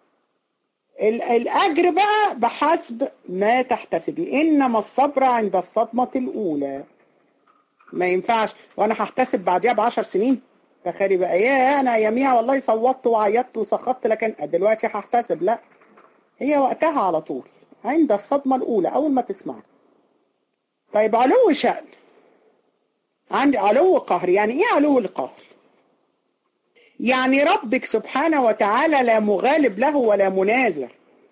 الأجر بقى بحسب ما تحتسبي. إنما الصبر عند الصدمة الأولى. ما ينفعش وأنا هحتسب بعديها بعشر سنين. تخيلي بقى يا أنا يوميها والله صوتت وعيطت وسخطت لكن دلوقتي هحتسب. لا، هي وقتها على طول عند الصدمة الأولى أول ما تسمعها. طيب علو شأن. عندي علو قهر. يعني إيه علو القهر؟ يعني ربك سبحانه وتعالى لا مغالب له ولا منازع،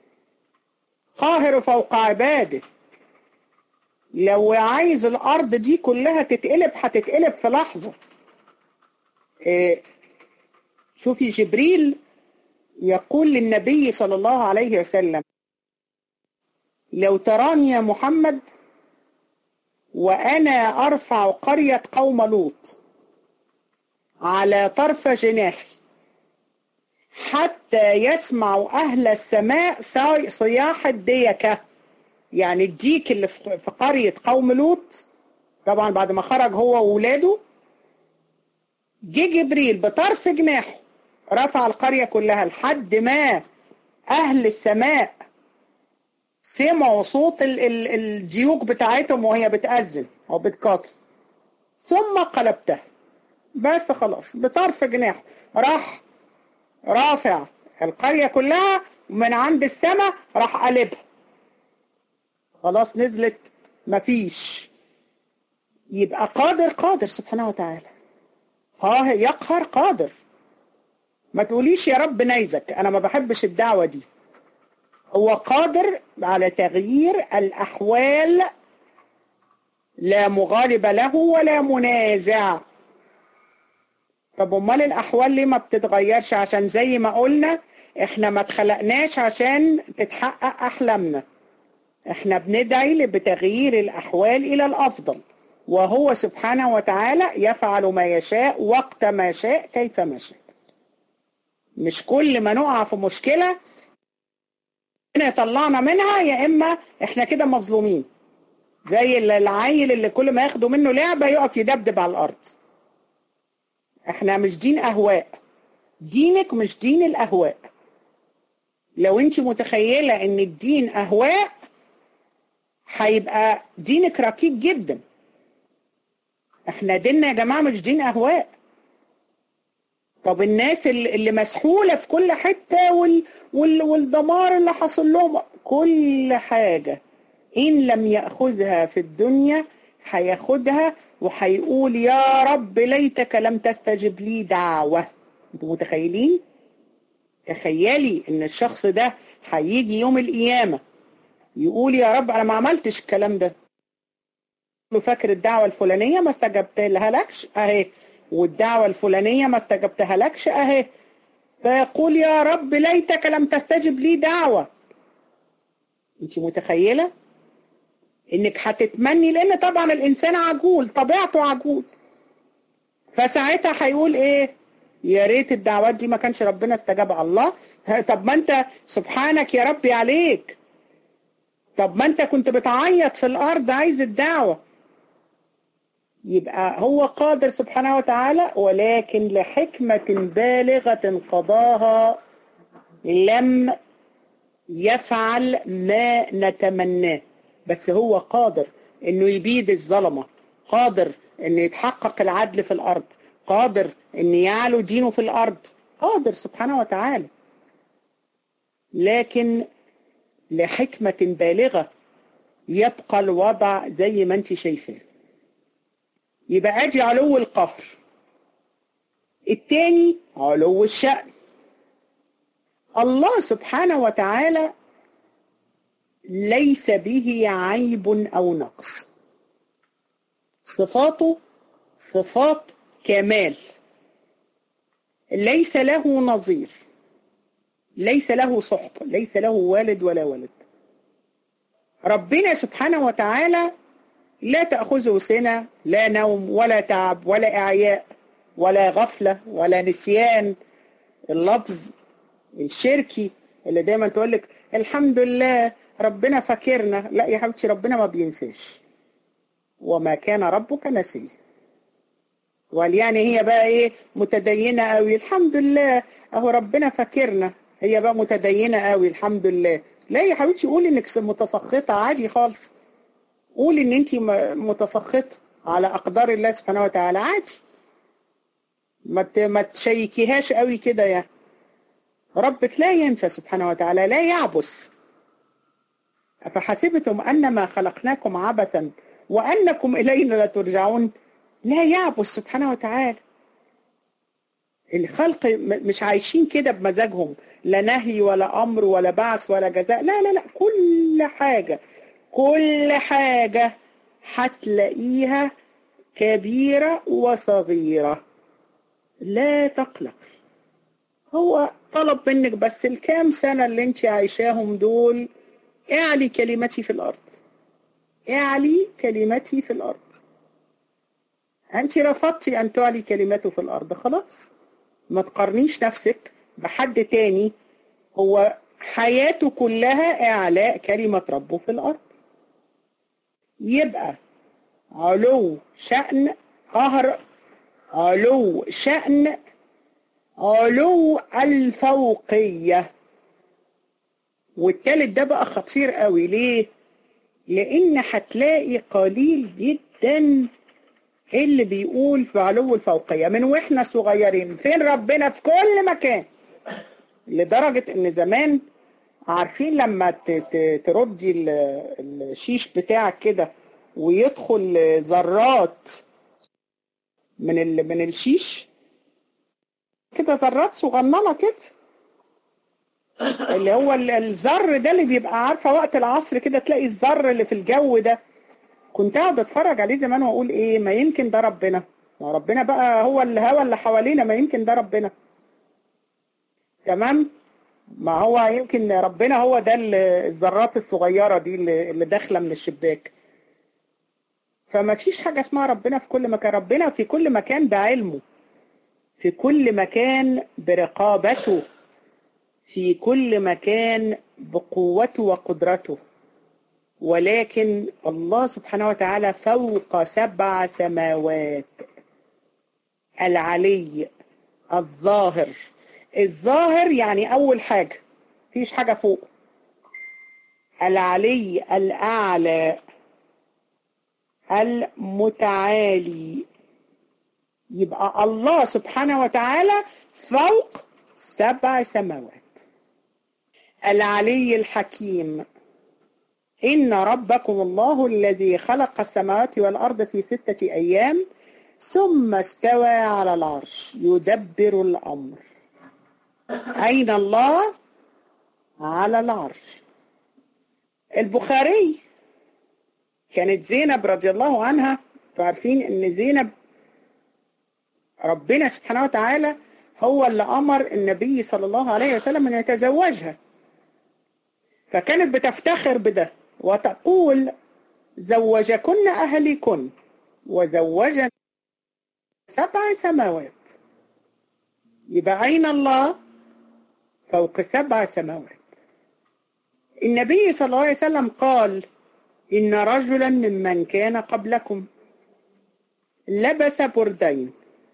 قاهر فوق عباده. لو عايز الأرض دي كلها تتقلب هتتقلب في لحظة. إيه شوفي جبريل يقول للنبي صلى الله عليه وسلم: لو تراني يا محمد وأنا أرفع قرية قوم لوط على طرف جناحي حتى يسمع أهل السماء صياح الديكة. يعني الديك اللي في قرية قوم لوط طبعا بعد ما خرج هو وولاده، جه جبريل بطرف جناحه رفع القرية كلها لحد ما أهل السماء سمعوا صوت ال ال الديوك بتاعتهم وهي بتأذن أو بتقاطع، ثم قلبتها. بس خلاص بطرف جناحه راح رافع القرية كلها ومن عند السماء راح قلبها. خلاص نزلت مفيش. يبقى قادر قادر سبحانه وتعالى. ها يقهر قادر. ما تقوليش يا رب نيزك، أنا ما بحبش الدعوة دي. هو قادر على تغيير الأحوال لا مغالب له ولا منازع. طب امال الأحوال ليه ما بتتغيرش؟ عشان زي ما قلنا احنا ما اتخلقناش عشان تتحقق أحلامنا. احنا بندعي بتغيير الأحوال إلى الأفضل، وهو سبحانه وتعالى يفعل ما يشاء وقت ما شاء كيف ما شاء. مش كل ما نقع في مشكلة طلعنا منها يا إما احنا كده مظلومين، زي العيل اللي كل ما ياخدوا منه لعبة يقف يدبدب على الأرض. احنا مش دين أهواء. دينك مش دين الأهواء. لو انت متخيلة ان الدين أهواء هيبقى دينك ركيك جدا. احنا ديننا يا جماعة مش دين أهواء. طب الناس اللي مسحولة في كل حتة وال وال والدمار اللي حصل لهم كل حاجة، إن لم يأخذها في الدنيا هياخدها وهيقول يا رب ليتك لم تستجب لي دعوة. انتوا متخيلين؟ تخيلي ان الشخص ده هيجي يوم القيامة يقول يا رب انا ما عملتش الكلام ده. فاكر الدعوة الفلانية ما استجبت لها لكش اهي، والدعوة الفلانية ما استجبتها لكش اهي، فيقول يا رب ليتك لم تستجب لي دعوة. انت متخيلة انك هتتمني؟ لان طبعا الانسان عجول، طبيعته عجول، فساعتها هيقول ايه؟ يا ريت الدعوات دي ما كانش ربنا استجاب. الله، طب ما انت سبحانك يا ربي عليك، طب ما انت كنت بتعيط في الارض عايز الدعوة. يبقى هو قادر سبحانه وتعالى، ولكن لحكمة بالغة قضاها لم يفعل ما نتمناه. بس هو قادر انه يبيد الظلمة، قادر انه يتحقق العدل في الارض، قادر ان يعلو دينه في الارض، قادر سبحانه وتعالى، لكن لحكمة بالغة يبقى الوضع زي ما انت شايفاه. يبقى ادي علو القهر. التاني علو الشأن. الله سبحانه وتعالى ليس به عيب أو نقص، صفاته صفات كمال، ليس له نظير، ليس له صحب، ليس له والد ولا ولد. ربنا سبحانه وتعالى لا تأخذه سنة، لا نوم ولا تعب ولا إعياء ولا غفلة ولا نسيان. اللفظ الشركي اللي دايما تقول لك الحمد لله ربنا فاكرنا، لا يا حبيبتي، ربنا ما بينساش، وما كان ربك نسيا. وقال يعني هي بقى ايه متدينة قوي، الحمد لله اهو ربنا فاكرنا، هي بقى متدينة قوي الحمد لله. لا يا حبيبتي، قولي انك متسخطة عادي خالص، قولي ان انت متسخطة على اقدار الله سبحانه وتعالى عادي، ما ما تشيكيهاش قوي كده. يعني ربك لا ينسى سبحانه وتعالى، لا يعبث. أفحسبتم أنما خلقناكم عبثا وأنكم إلينا لا ترجعون؟ لا يعبث سبحانه وتعالى. الخلق مش عايشين كده بمزاجهم، لا نهي ولا أمر ولا بعث ولا جزاء، لا لا لا، كل حاجة كل حاجة هتلاقيها كبيرة وصغيرة، لا تقلق. هو طلب منك بس الكام سنة اللي انت عايشاهم دول اعلي كلمتي في الأرض، اعلي كلمتي في الأرض. أنت رفضتي أن تعلي كلمته في الأرض، خلاص ما تقارنيش نفسك بحد تاني هو حياته كلها إعلاء كلمة ربه في الأرض. يبقى علو شأن قهر، علو شأن، علو الفوقية. والتالت ده بقى خطير قوي. ليه؟ لأن هتلاقي قليل جدا اللي بيقول في علو الفوقية من واحنا صغيرين. فين ربنا؟ في كل مكان، لدرجة ان زمان عارفين لما تردي الشيش بتاعك كده ويدخل ذرات من من الشيش كده، ذرات صغننة كده، اللي هو الذر ده اللي بيبقى عارفة وقت العصر كده تلاقي الذر اللي في الجو ده. كنت قاعد اتفرج عليه زمان واقول ايه، ما يمكن ده ربنا، ما ربنا بقى هو الهوى اللي حوالينا، ما يمكن ده ربنا. تمام، ما هو يمكن ربنا هو ده الذرات الصغيرة دي اللي داخلة من الشباك. فما فيش حاجة اسمها ربنا في كل مكان، ربنا في كل مكان بعلمه، في كل مكان برقابته، في كل مكان بقوته وقدرته. ولكن الله سبحانه وتعالى فوق سبع سماوات، العلي الظاهر. الظاهر يعني أول حاجة، فيش حاجة فوق. العلي الأعلى المتعالي. يبقى الله سبحانه وتعالى فوق سبع سماوات. العلي الحكيم. إن ربكم الله الذي خلق السماوات والأرض في ستة أيام ثم استوى على العرش يدبر الأمر. أين الله؟ على العرش. البخاري كانت زينب رضي الله عنها، تعرفين إن زينب ربنا سبحانه وتعالى هو اللي أمر النبي صلى الله عليه وسلم أن يتزوجها، فكانت بتفتخر بده وتقول زوجكن أهلكن وزوجن سبع سماوات. يبقى أين الله؟ فوق سبع سماوات. النبي صلى الله عليه وسلم قال إن رجلا ممن كان قبلكم لبس بردين،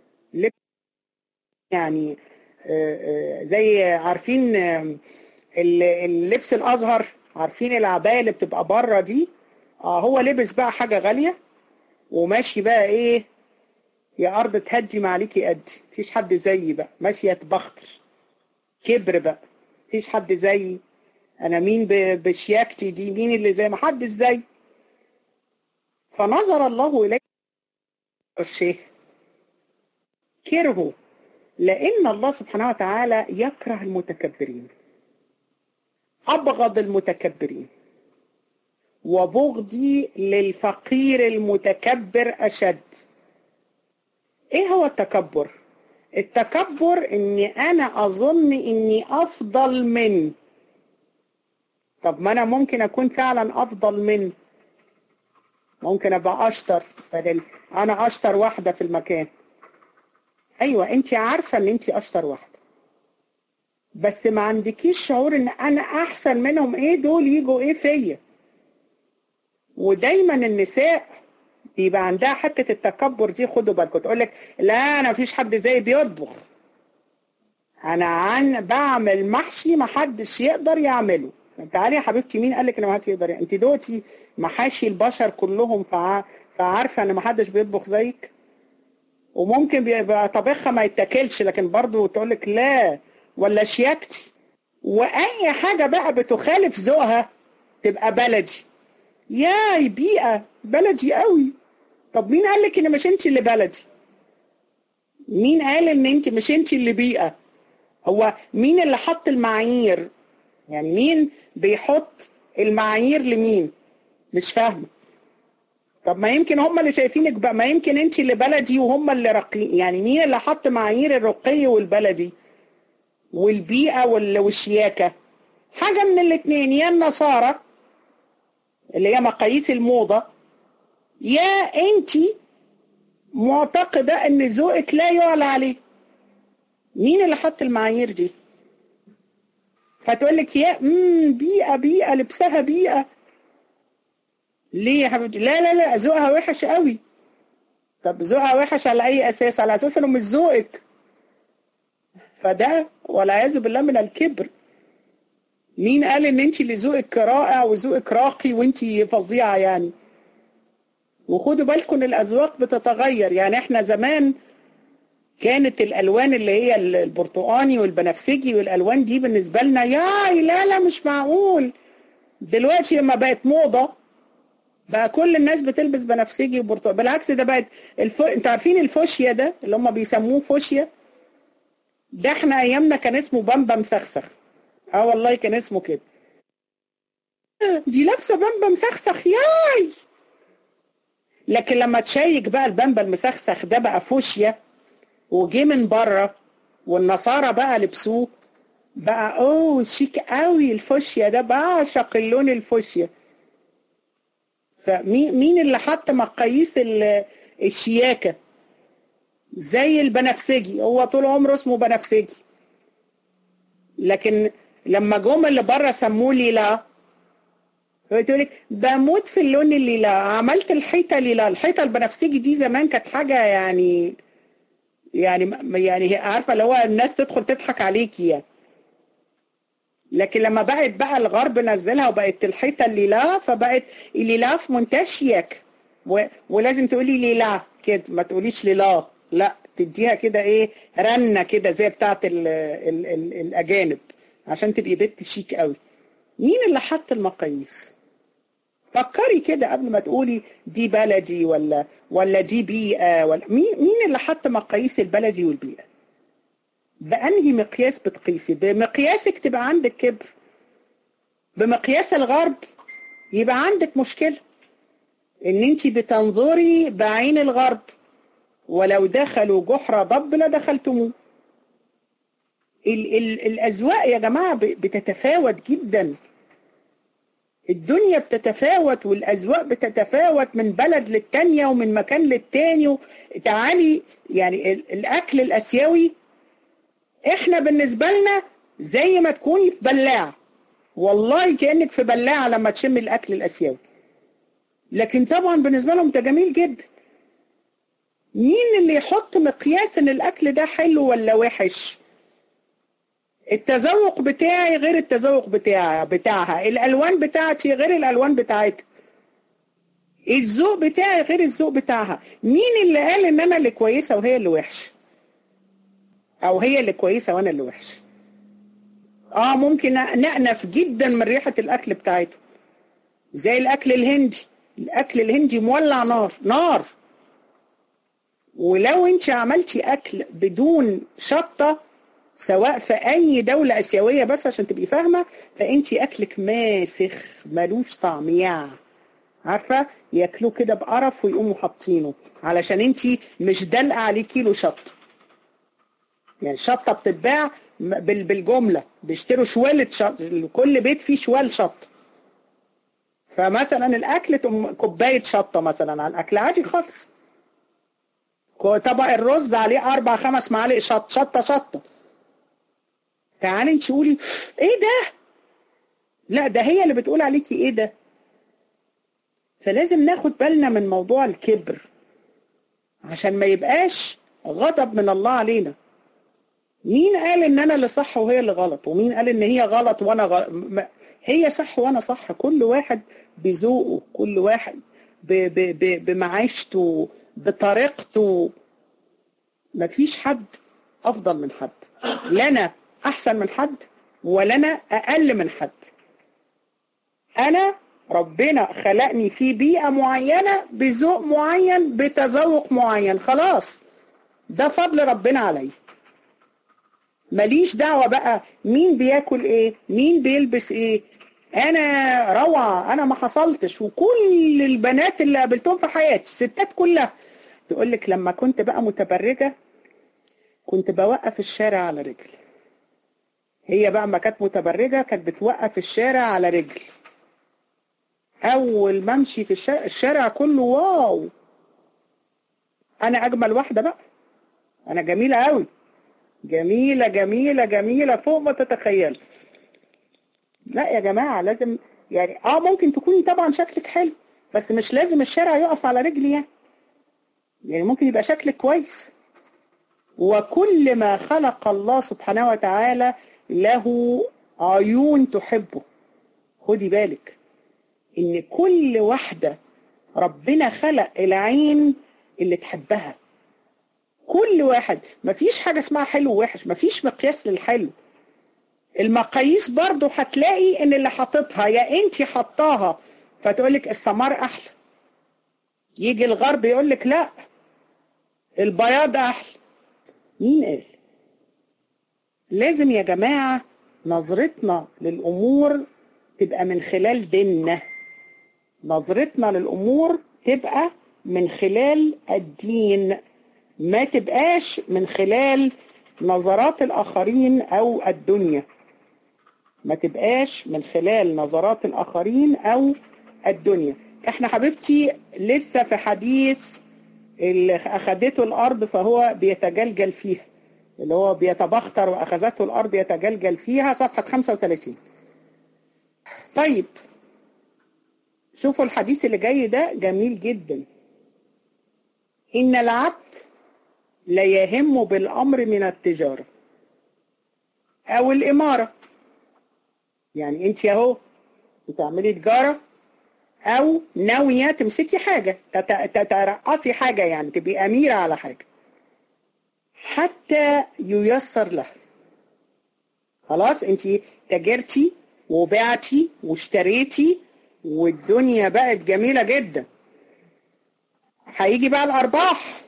يعني زي عارفين اللبس الأزهر، عارفين العباية اللي بتبقى بره دي، اه هو لبس بقى حاجة غالية وماشي بقى ايه، يا أرض تهدي ما عليكي أدي، مفيش حد زيي بقى، ماشية تبختر كبر بقى، مفيش حد زيي، أنا مين بشياكتي دي، مين اللي زي ما حد زي. فنظر الله إليه الشيخ كرهه، لأن الله سبحانه وتعالى يكره المتكبرين. أبغض المتكبرين وبغضي للفقير المتكبر أشد. إيه هو التكبر؟ التكبر إني أنا أظن إني أفضل من. طب ما أنا ممكن أكون فعلا أفضل من، ممكن أبقى أشطر، بدل أنا أشطر واحدة في المكان. أيوة أنت عارفة إن أنت أشطر واحدة، بس ما عندكيش شعور إن أنا أحسن منهم. إيه دول يجوا إيه فيا؟ ودايما النساء بيبقى عندها حتة التكبر دي. خدوا بالكم، تقول لك لا أنا مفيش حد زي بيطبخ، أنا عن بعمل محشي ما حدش يقدر يعمله. تعالي يا حبيبتي، مين قال لك إن ما حدش يقدر؟ أنت دوتي محاشي البشر كلهم، فع... فعارفة إن ما حدش بيطبخ زيك. وممكن بيبقى طبخها ما يتاكلش، لكن برضه تقول لك لا، ولا شياكتي. وأي حاجة بقى بتخالف ذوقها تبقى بلدي. ياي بيئة بلدي قوي. طب مين قال لك ان مش انت اللي بلدي؟ مين قال ان انت مش انت اللي بيئة؟ هو مين اللي حط المعايير؟ يعني مين بيحط المعايير لمين؟ مش فاهمه. طب ما يمكن هم اللي شايفينك بقى، ما يمكن انت اللي بلدي وهم اللي رقي. يعني مين اللي حط معايير الرقي والبلدي والبيئة والشياكة؟ حاجة من الاثنين، يا النصارى اللي هي مقاييس الموضة، يا انت معتقدة ان ذوقك لا يعلى عليه. مين اللي حط المعايير دي؟ فتقول لك يا امم بيئة بيئة لبسها بيئة. ليه يا حبيبتي؟ لا لا لا، ذوقها وحش قوي. طب ذوقها وحش على اي اساس؟ على اساس انه مش ذوقك. فده والعياذ بالله من الكبر. مين قال ان انت اللي ذوقك رائع وذوقك راقي وانت فظيعة يعني؟ وخدوا بالكم ان الاذواق بتتغير. يعني احنا زمان كانت الالوان اللي هي البرتقاني والبنفسجي والالوان دي بالنسبه لنا ياي لا لا مش معقول. دلوقتي لما بقت موضه بقى كل الناس بتلبس بنفسجي وبرتقاني. بالعكس ده بقت الف... انتوا عارفين الفوشيا ده اللي هم بيسموه فوشيا ده؟ احنا ايامنا كان اسمه بامبا مسخسخ. اه والله كان اسمه كده. دي لابسه بامبا مسخسخ ياي. لكن لما تشيك بقى البامبا المسخسخ ده بقى فوشيا وجي من بره والنصارى بقى لبسوه، بقى اوه شيك قوي الفوشيا ده، بعشق اللون الفوشيا. فمين مين اللي حط مقاييس الشياكه؟ زي البنفسجي، هو طول عمره اسمه بنفسجي، لكن لما جم اللي بره سموه ليلا. بتقول لك بموت في اللون الليلا، عملت الحيطه ليلا. الحيطه البنفسجي دي زمان كانت حاجه يعني يعني يعني عارفه اللي هو الناس تدخل تضحك عليكي يعني. لكن لما بقت بقى الغرب نزلها وبقت الحيطه الليلا، فبقت الليلا في منتهى الشياكه. ولازم تقولي ليلا كده، ما تقوليش ليلا، لا تديها كده ايه رنه كده زي بتاعه ال ال ال الاجانب عشان تبقي بنت شيك قوي. مين اللي حط المقاييس؟ فكري كده قبل ما تقولي دي بلدي ولا ولا دي بيئة ولا مين مين اللي حط مقاييس البلدي والبيئة؟ بأنهي مقياس بتقيسي؟ بمقياسك تبقى عندك كبر، بمقياس الغرب يبقى عندك مشكلة ان انت بتنظري بعين الغرب، ولو دخلوا جحر ضب لدخلتموه. ال ال الأذواق يا جماعة بتتفاوت جدا. الدنيا بتتفاوت والأذواق بتتفاوت من بلد للتانية ومن مكان للتاني. تعالي يعني الأكل الأسيوي إحنا بالنسبة لنا زي ما تكوني في بلاعة، والله كأنك في بلاعة لما تشم الأكل الأسيوي. لكن طبعا بالنسبة لهم ده جميل جدا. مين اللي يحط مقياس إن الأكل ده حلو ولا وحش؟ التذوق بتاعي غير التذوق بتاعها بتاعها الألوان بتاعتي غير الألوان بتاعتها، الذوق بتاعي غير الذوق بتاعها. مين اللي قال ان انا اللي كويسة وهي اللي وحش، او هي اللي كويسة وانا اللي وحش؟ اه ممكن نأنف جدا من ريحة الاكل بتاعته، زي الاكل الهندي. الاكل الهندي مولع نار نار، ولو انت عملتي اكل بدون شطة سواء في اي دولة اسيوية، بس عشان تبقي فاهمة، فانت اكلك ماسخ ملوش طعم، يا عارفة ياكلوه كده بقرف ويقوموا حاطينه علشان انت مش دلقة عليه كيلو شطة. يعني شطة بتتباع بالجملة، بيشتروا شوالة شطة، كل بيت فيه شوال شطة. فمثلا الاكل كوباية شطة مثلا على الاكل عادي خالص. طبق الرز عليه اربع خمس معالق شط شطة شطة. تعالي انت تقولي ايه ده؟ لا، ده هي اللي بتقول عليكي ايه ده. فلازم ناخد بالنا من موضوع الكبر عشان ما يبقاش غضب من الله علينا. مين قال ان انا اللي صح وهي اللي غلط؟ ومين قال ان هي غلط وانا غلط؟ هي صح وانا صح. كل واحد بذوقه، كل واحد ب ب ب بمعيشته، بطريقته. مفيش حد افضل من حد، لا انا احسن من حد ولا انا اقل من حد. انا ربنا خلقني في بيئة معينة، بذوق معين، بتذوق معين، خلاص ده فضل ربنا علي. ماليش دعوة بقى مين بياكل ايه، مين بيلبس ايه. انا روعة، انا ما حصلتش. وكل البنات اللي قابلتهم في حياتي، الستات كلها تقولك لما كنت بقى متبرجة كنت بوقف الشارع على رجل. هي بقى ما كانت متبرجة كانت بتوقف الشارع على رجل. اول ما امشي في الشارع, الشارع كله واو، انا اجمل واحدة بقى، انا جميلة قوي، جميلة جميلة جميلة فوق ما تتخيل. لا يا جماعة، لازم يعني اه ممكن تكوني طبعا شكلك حلو، بس مش لازم الشارع يقف على رجلي يعني. يعني ممكن يبقى شكلك كويس. وكل ما خلق الله سبحانه وتعالى له عيون تحبه. خدي بالك ان كل واحدة ربنا خلق العين اللي تحبها. كل واحد، مفيش حاجة اسمها حلو ووحش، مفيش مقياس للحلو. المقاييس برضو هتلاقي ان اللي حاططها يا انتي حطاها فتقولك السمار احلى، يجي الغرب يقولك لا البياض احلى. مين قال؟ لازم يا جماعة نظرتنا للامور تبقى من خلال ديننا. نظرتنا للامور تبقى من خلال الدين، ما تبقاش من خلال نظرات الاخرين او الدنيا. ما تبقاش من خلال نظرات الآخرين أو الدنيا. احنا حبيبتي لسه في حديث اللي أخذته الأرض فهو بيتجلجل فيها، اللي هو بيتبختر وأخذته الأرض يتجلجل فيها، صفحة خمسة وثلاثين. طيب شوفوا الحديث اللي جاي ده جميل جدا. إن العبد لا يهم بالأمر من التجارة أو الإمارة. يعني انت اهو بتعملي تجارة او ناوية تمسكي حاجة، تترقصي حاجة، يعني تبقي اميرة على حاجة، حتى ييسر لها. خلاص انت تاجرتي وبعتي واشتريتي والدنيا بقت جميلة جدا، هيجي بقى الارباح.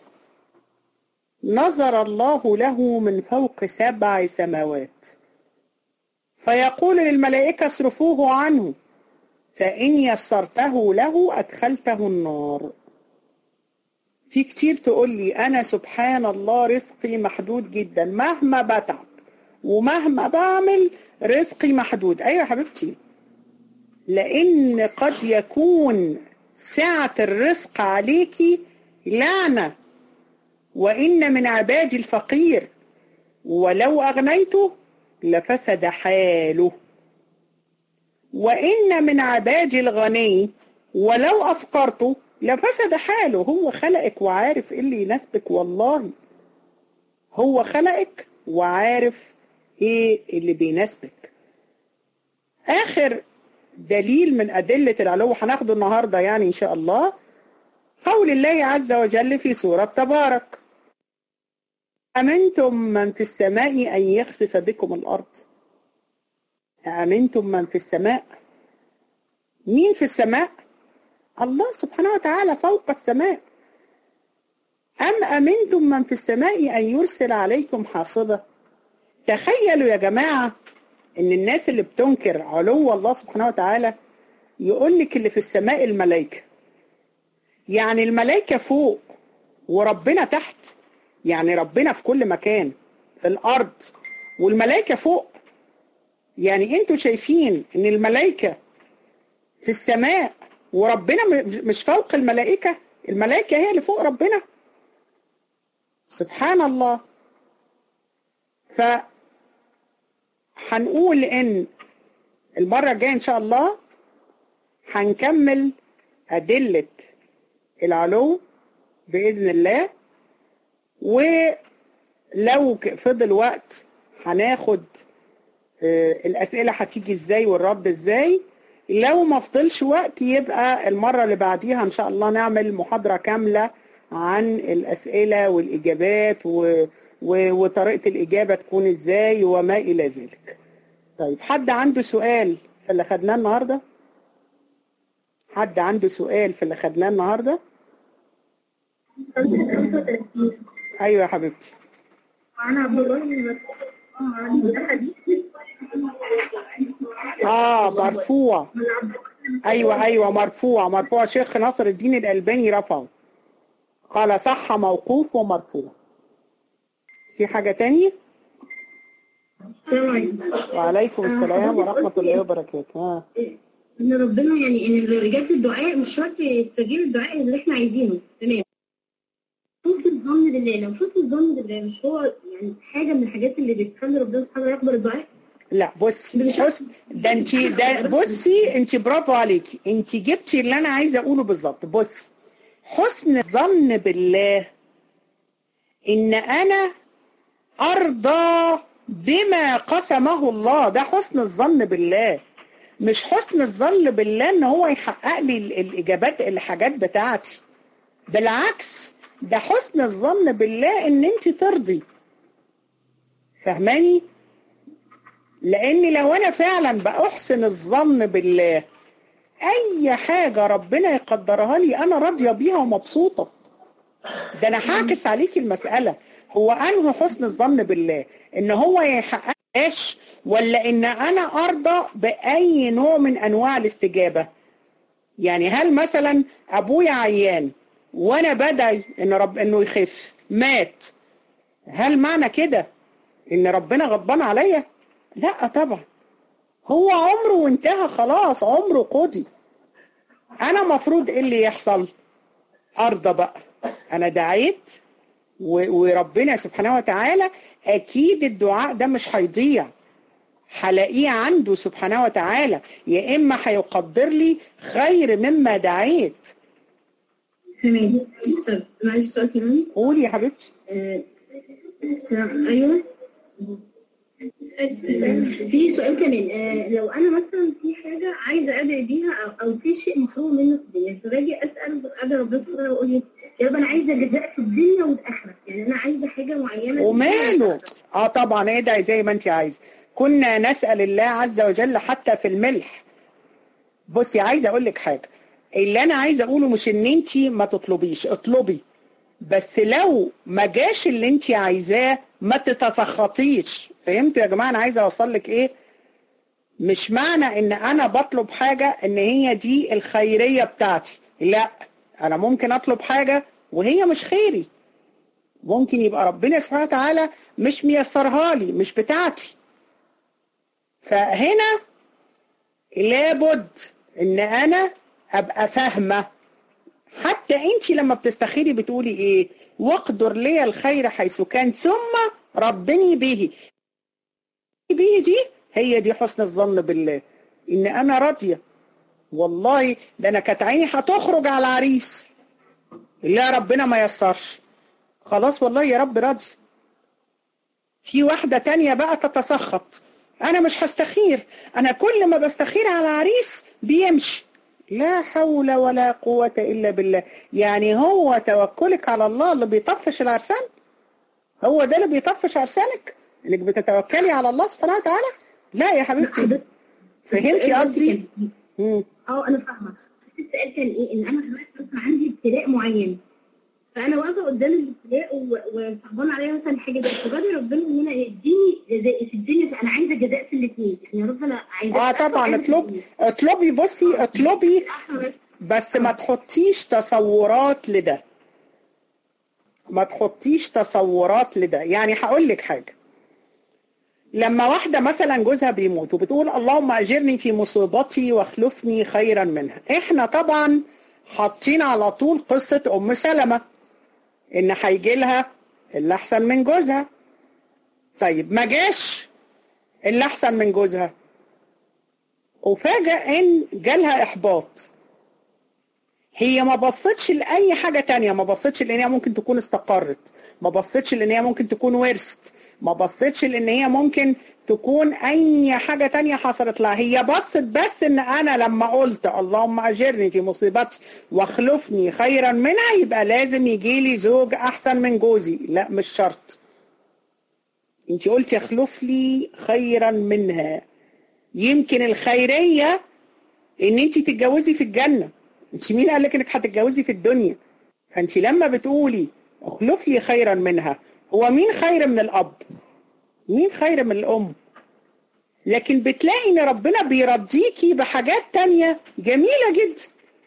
نظر الله له من فوق سبع سماوات فيقول للملائكة اصرفوه عنه فإن يسرته له أدخلته النار. في كتير تقول لي أنا سبحان الله رزقي محدود جدا، مهما بتعب ومهما بعمل رزقي محدود. أيوة يا حبيبتي، لأن قد يكون سعة الرزق عليكي لعنة. وإن من عبادي الفقير ولو أغنيته لفسد حاله، وإن من عبادي الغني ولو أفقرته لفسد حاله. هو خلقك وعارف إيه اللي يناسبك، والله هو خلقك وعارف إيه اللي بيناسبك. آخر دليل من أدلة العلو هناخده النهاردة يعني إن شاء الله، قول الله عز وجل في سورة تبارك: أمنتم من في السماء أن يخسف بكم الأرض. أأمنتم من في السماء. مين في السماء؟ الله سبحانه وتعالى فوق السماء. أم أمنتم من في السماء أن يرسل عليكم حاصبة تخيلوا يا جماعة ان الناس اللي بتنكر علو الله سبحانه وتعالى يقول لك اللي في السماء الملائكة. يعني الملائكة فوق وربنا تحت، يعني ربنا في كل مكان في الأرض والملائكة فوق. يعني انتوا شايفين ان الملائكة في السماء وربنا مش فوق الملائكة، الملائكة هي اللي فوق ربنا. سبحان الله. فهنقول ان المرة الجاية ان شاء الله هنكمل أدلة العلو بإذن الله، ولو فضل وقت هناخد الأسئلة هتيجي ازاي والرد ازاي. لو ما فضلش وقت يبقى المرة اللي بعديها ان شاء الله نعمل محاضرة كاملة عن الأسئلة والإجابات و... و... وطريقة الإجابة تكون ازاي وما إلى ذلك. طيب حد عنده سؤال في اللي خدناه النهاردة؟ حد عنده سؤال في اللي خدناه النهاردة؟ ايوه يا حبيبتي. انا عبد الله. اه مرفوع. ايوه ايوه مرفوع مرفوع. شيخ ناصر الدين الألباني رفعه، قال صح موقوف ومرفوع. في حاجة تانية؟ وعليكم السلام ورحمة الله وبركاته. ها ان ربنا يعني ان رجال الدعاء مش شرط يستجيب الدعاء اللي احنا عايزينه. تمام. حسن الظن بالله، لو حسن الظن بالله مش هو يعني حاجه من الحاجات اللي بتخلي ربنا سبحانه يقبل الدعاء؟ لا بصي حسن ده انت ده بصي انت برافو عليكي، انت جبتي اللي انا عايزه اقوله بالظبط. بصي حسن الظن بالله ان انا ارضى بما قسمه الله، ده حسن الظن بالله. مش حسن الظن بالله ان هو يحقق لي الاجابات الحاجات بتاعتي، بالعكس ده حسن الظن بالله ان انت ترضي. فهماني؟ لان لو انا فعلا بأحسن الظن بالله اي حاجة ربنا يقدرها لي انا راضية بيها ومبسوطة. ده انا هعكس عليكي المسألة، هو انه حسن الظن بالله ان هو يحققش ولا ان انا ارضى باي نوع من انواع الاستجابة؟ يعني هل مثلا ابويا عيان وانا بدعي ان رب انه يخف مات، هل معنى كده ان ربنا غضبان عليا؟ لا طبعا، هو عمره وانتهى خلاص، عمره قضي. انا مفروض ايه اللي يحصل؟ ارضى بقى، انا دعيت وربنا سبحانه وتعالى اكيد الدعاء ده مش هيضيع، هلاقيه عنده سبحانه وتعالى، يا اما هيقدر لي خير مما دعيت. تمام. طب معلش سؤال كمان. قولي يا حبيبتي. آه. ايوه في سؤال كمان. آه لو انا مثلا في حاجه عايزه ادعي بيها او, أو في شيء محروم منه في الدنيا، فباجي اسال ادعي ربنا سبحانه واقول له يا رب انا عايزه جزاء في الدنيا والاخره، يعني انا عايزه حاجه معينه. وماله؟ اه طبعا ادعي زي ما انت عايزه. كنا نسال الله عز وجل حتى في الملح. بصي عايزه اقول لك حاجه، اللي انا عايزه اقوله مش ان انت ما تطلبيش، اطلبي، بس لو ما جاش اللي انت عايزاه ما تتسخطيش. فهمتوا يا جماعه انا عايزه اوصل لك ايه؟ مش معنى ان انا بطلب حاجه ان هي دي الخيريه بتاعتي، لا، انا ممكن اطلب حاجه وهي مش خيري، ممكن يبقى ربنا سبحانه وتعالى مش ميسرها لي، مش بتاعتي. فهنا لابد ان انا ابقى فاهمه. حتى انت لما بتستخيري بتقولي ايه؟ واقدر لي الخير حيث كان ثم ردني به. به دي هي دي حسن الظن بالله، ان انا راضيه. والله ده انا كانت عيني هتخرج على العريس، لا ربنا ما يسرش، خلاص والله يا رب راضي. في واحده تانية بقى تتسخط، انا مش هستخير، انا كل ما بستخير على عريس بيمشي. لا حول ولا قوة إلا بالله. يعني هو توكلك على الله اللي بيطفش العرسان؟ هو ده اللي بيطفش عرسانك؟ انك بتتوكلي على الله سبحانه وتعالى؟ لا يا حبيبتي. فهمتي قصدي؟ اه انا فاهمه. بس السؤال كان ايه؟ ان انا دلوقتي مثلا عندي ابتلاء معين، فانا واقفه قدام الابتلاء وصعبان عليا مثلا حاجه زي فبدي ربنا ان انا يديني جزاء في الدنيا، فانا عايزه جزاء في الاثنين يعني. يا رب انا عايزه اه طبعا اطلبي اطلبي بصي اطلبي، بس ما تحطيش تصورات لده، ما تحطيش تصورات لده. يعني هقول لك حاجه، لما واحده مثلا جوزها بيموت وبتقول اللهم اجرني في مصيبتي واخلفني خيرا منها، احنا طبعا حاطين على طول قصه ام سلمة ان هيجي لها اللي احسن من جوزها. طيب ما جاش اللي احسن من جوزها، وفاجأ ان جالها احباط. هي ما بصتش لاي حاجه تانية، ما بصتش لان هي ممكن تكون استقرت، ما بصتش لان هي ممكن تكون ورثت، ما بصتش لان هي ممكن تكون اي حاجه تانية حصلت لها. هي بصت بس ان انا لما قلت اللهم اجرني في مصيبتي واخلفني خيرا منها يبقى لازم يجي لي زوج احسن من جوزي. لا مش شرط. انت قلتي اخلف لي خيرا منها، يمكن الخيريه ان انت تتجوزي في الجنه. انت مين قال لك انك هتتجوزي في الدنيا؟ فانت لما بتقولي اخلف لي خيرا منها، هو مين خير من الاب؟ مين خير من الام؟ لكن بتلاقي ان ربنا بيرضيكي بحاجات تانية جميلة جدا.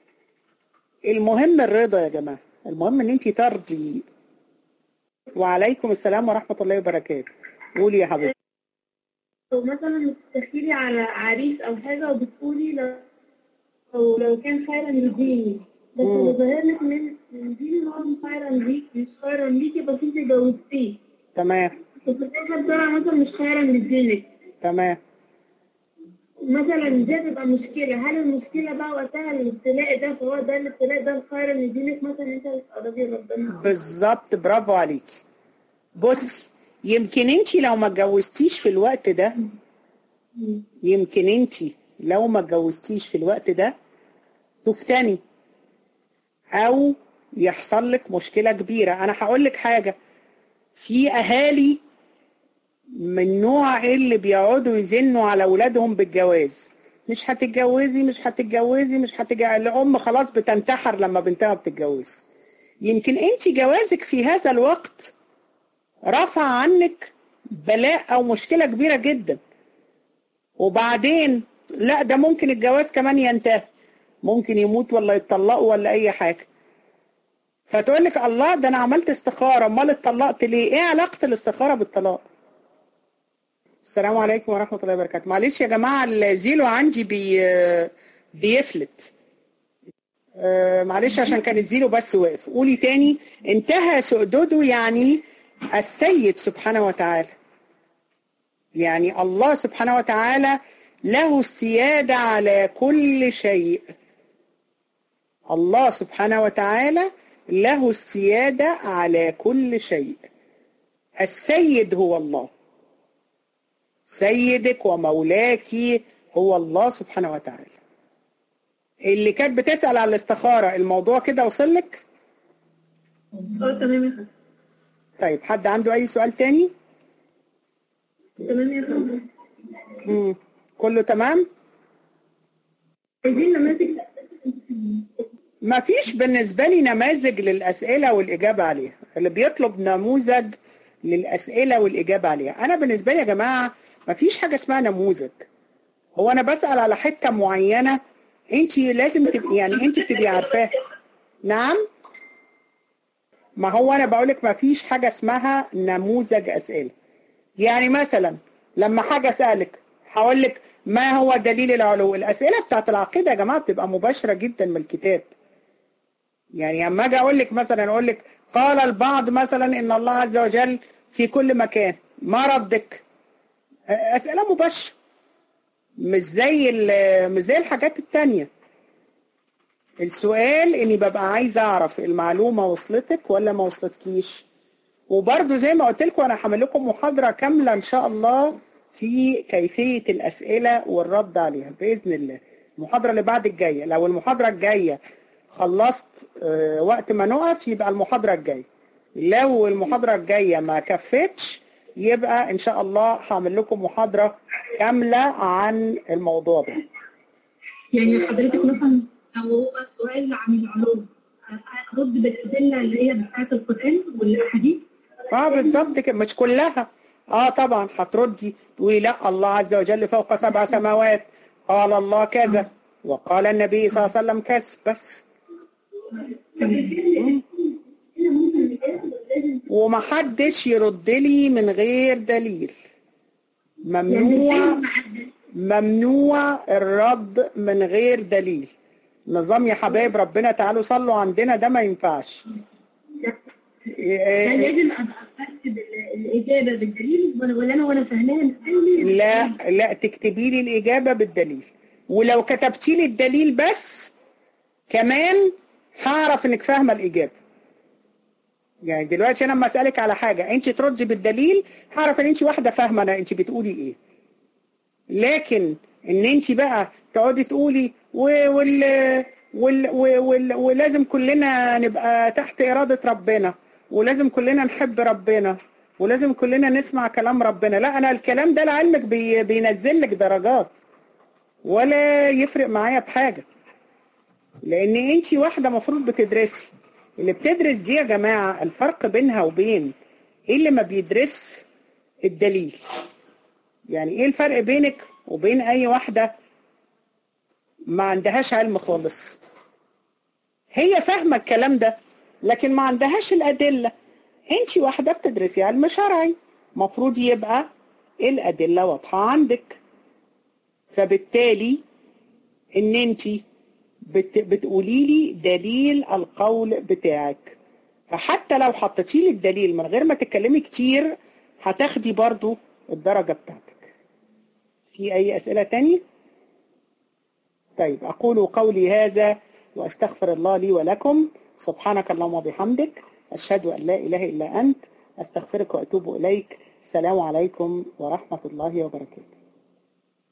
المهم الرضا يا جماعة، المهم ان انت ترضي. وعليكم السلام ورحمة الله وبركاته. قولي يا حبيبتي. لو مثلا بتستخيري على عريس او حاجة وبتقولي لو أو لو كان خيرا لديني، بس اللي ظاهر لك من من ديني ان هو مش خيرا ليك مش خيرا ليكي، بس انت جوزتيه. تمام. بس في الاخر طلع مثلا مش خيرا لدينك. تمام. مثلا دي تبقى مشكلة. هل المشكلة بقى وقتها الابتلاء ده، فهو ده الابتلاء ده خيرا لدينك مثلا انت بتقربي ربنا؟ بالظبط، برافو عليكي. بصي، يمكن انت لو ما اتجوزتيش في الوقت ده، يمكن انت لو ما اتجوزتيش في الوقت ده تفتني او يحصل لك مشكلة كبيرة. انا هقول لك حاجة، في اهالي من نوع اللي بيقعدوا يزنوا على اولادهم بالجواز، مش هتتجوزي مش هتتجوزي مش هتتجوزي، الام خلاص بتنتحر لما بنتها بتتجوز. يمكن انت جوازك في هذا الوقت رفع عنك بلاء او مشكلة كبيرة جدا، وبعدين لا ده ممكن الجواز كمان ينتهي، ممكن يموت ولا يتطلقوا ولا اي حاجة. فتقول لك الله ده انا عملت استخارة، امال اتطلقت ليه؟ ايه علاقة الاستخارة بالطلاق؟ السلام عليكم ورحمة الله وبركاته. معلش يا جماعة الزيلو عندي بي بيفلت، آه معلش عشان كان الزيلو بس واقف. قولي تاني. انتهى سؤدده يعني السيد سبحانه وتعالى، يعني الله سبحانه وتعالى له السيادة على كل شيء. الله سبحانه وتعالى له السيادة على كل شيء. السيد هو الله، سيدك ومولاك هو الله سبحانه وتعالى. اللي كانت بتسأل على الاستخارة، الموضوع كده وصل لك؟ اه تمام يا فندم. طيب حد عنده أي سؤال تاني؟ تمام يا فندم. امم كله تمام؟ عايزين نماذج. ما فيش بالنسبة لي نماذج للأسئلة والإجابة عليها. اللي بيطلب نموذج للأسئلة والإجابة عليها، أنا بالنسبة لي يا جماعة ما فيش حاجة اسمها نموذج. هو أنا بسأل على حتة معينة أنت لازم تبقي، يعني أنت بتبقي عارفاها. نعم؟ ما هو أنا بقولك ما فيش حاجة اسمها نموذج أسئلة. يعني مثلا لما حاجة أسألك هقولك ما هو دليل العلو. الأسئلة بتاعت العقيدة يا جماعة بتبقى مباشرة جدا من الكتاب. يعني اما اجي اقول لك مثلا، اقول لك قال البعض مثلا ان الله عز وجل في كل مكان، ما ردك؟ اسئله مباشره، مش زي مش زي الحاجات التانية. السؤال اني ببقى عايزه اعرف المعلومه وصلتك ولا ما وصلتكيش. وبرده زي ما قلت لكم انا هعمل لكم محاضره كامله ان شاء الله في كيفيه الاسئله والرد عليها باذن الله. المحاضره اللي بعد الجايه، لو المحاضره الجايه خلصت اه وقت ما نقف يبقى المحاضرة الجاية. لو المحاضرة الجاية ما كفتش يبقى ان شاء الله هعمل لكم محاضرة كاملة عن الموضوع ده. يعني حضرتك مثلا لو هو سؤال عن العلوم ارد بالادله اللي هي بتاعت القران والاحاديث؟ اه بالظبط كده، مش كلها. اه طبعا هتردي تقولي لا، الله عز وجل فوق سبع سماوات، قال الله كذا وقال النبي صلى الله عليه وسلم كذا، بس. ومحدش يرد لي من غير دليل. ممنوع ممنوع الرد من غير دليل. نظام يا حبايب ربنا، تعالوا صلوا عندنا، ده ما ينفعش. لازم ابقى اكتب الاجابه بالدليل ولا انا وانا فاهماها؟ لا لا، تكتبي لي الاجابه بالدليل، ولو كتبتي لي الدليل بس كمان هعرف انك فاهمه الاجابه. يعني دلوقتي انا لما اسالك على حاجه انت تردي بالدليل هعرف ان انت واحده فاهمه انا انت بتقولي ايه. لكن ان انت بقى تقعدي تقولي وال وال وال ولازم كلنا نبقى تحت اراده ربنا، ولازم كلنا نحب ربنا، ولازم كلنا نسمع كلام ربنا، لا انا الكلام ده لعلمك بي بينزل لك درجات ولا يفرق معايا بحاجه، لان انت واحده مفروض بتدرسي. اللي بتدرس دي يا جماعه الفرق بينها وبين ايه اللي ما بيدرس الدليل. يعني ايه الفرق بينك وبين اي واحده ما عندهاش علم خالص؟ هي فاهمه الكلام ده لكن ما عندهاش الادله. انت واحده بتدرسي علم شرعي، مفروض يبقى الادله واضحه عندك، فبالتالي ان انت بت بتقولي لي دليل القول بتاعك. فحتى لو حطيتي لي الدليل من غير ما تتكلمي كتير هتاخدي برضو الدرجه بتاعتك. في اي اسئله تانية؟ طيب أقول قولي هذا وأستغفر الله لي ولكم. سبحانك اللهم وبحمدك، أشهد أن لا إله إلا أنت، أستغفرك وأتوب إليك. السلام عليكم ورحمة الله وبركاته.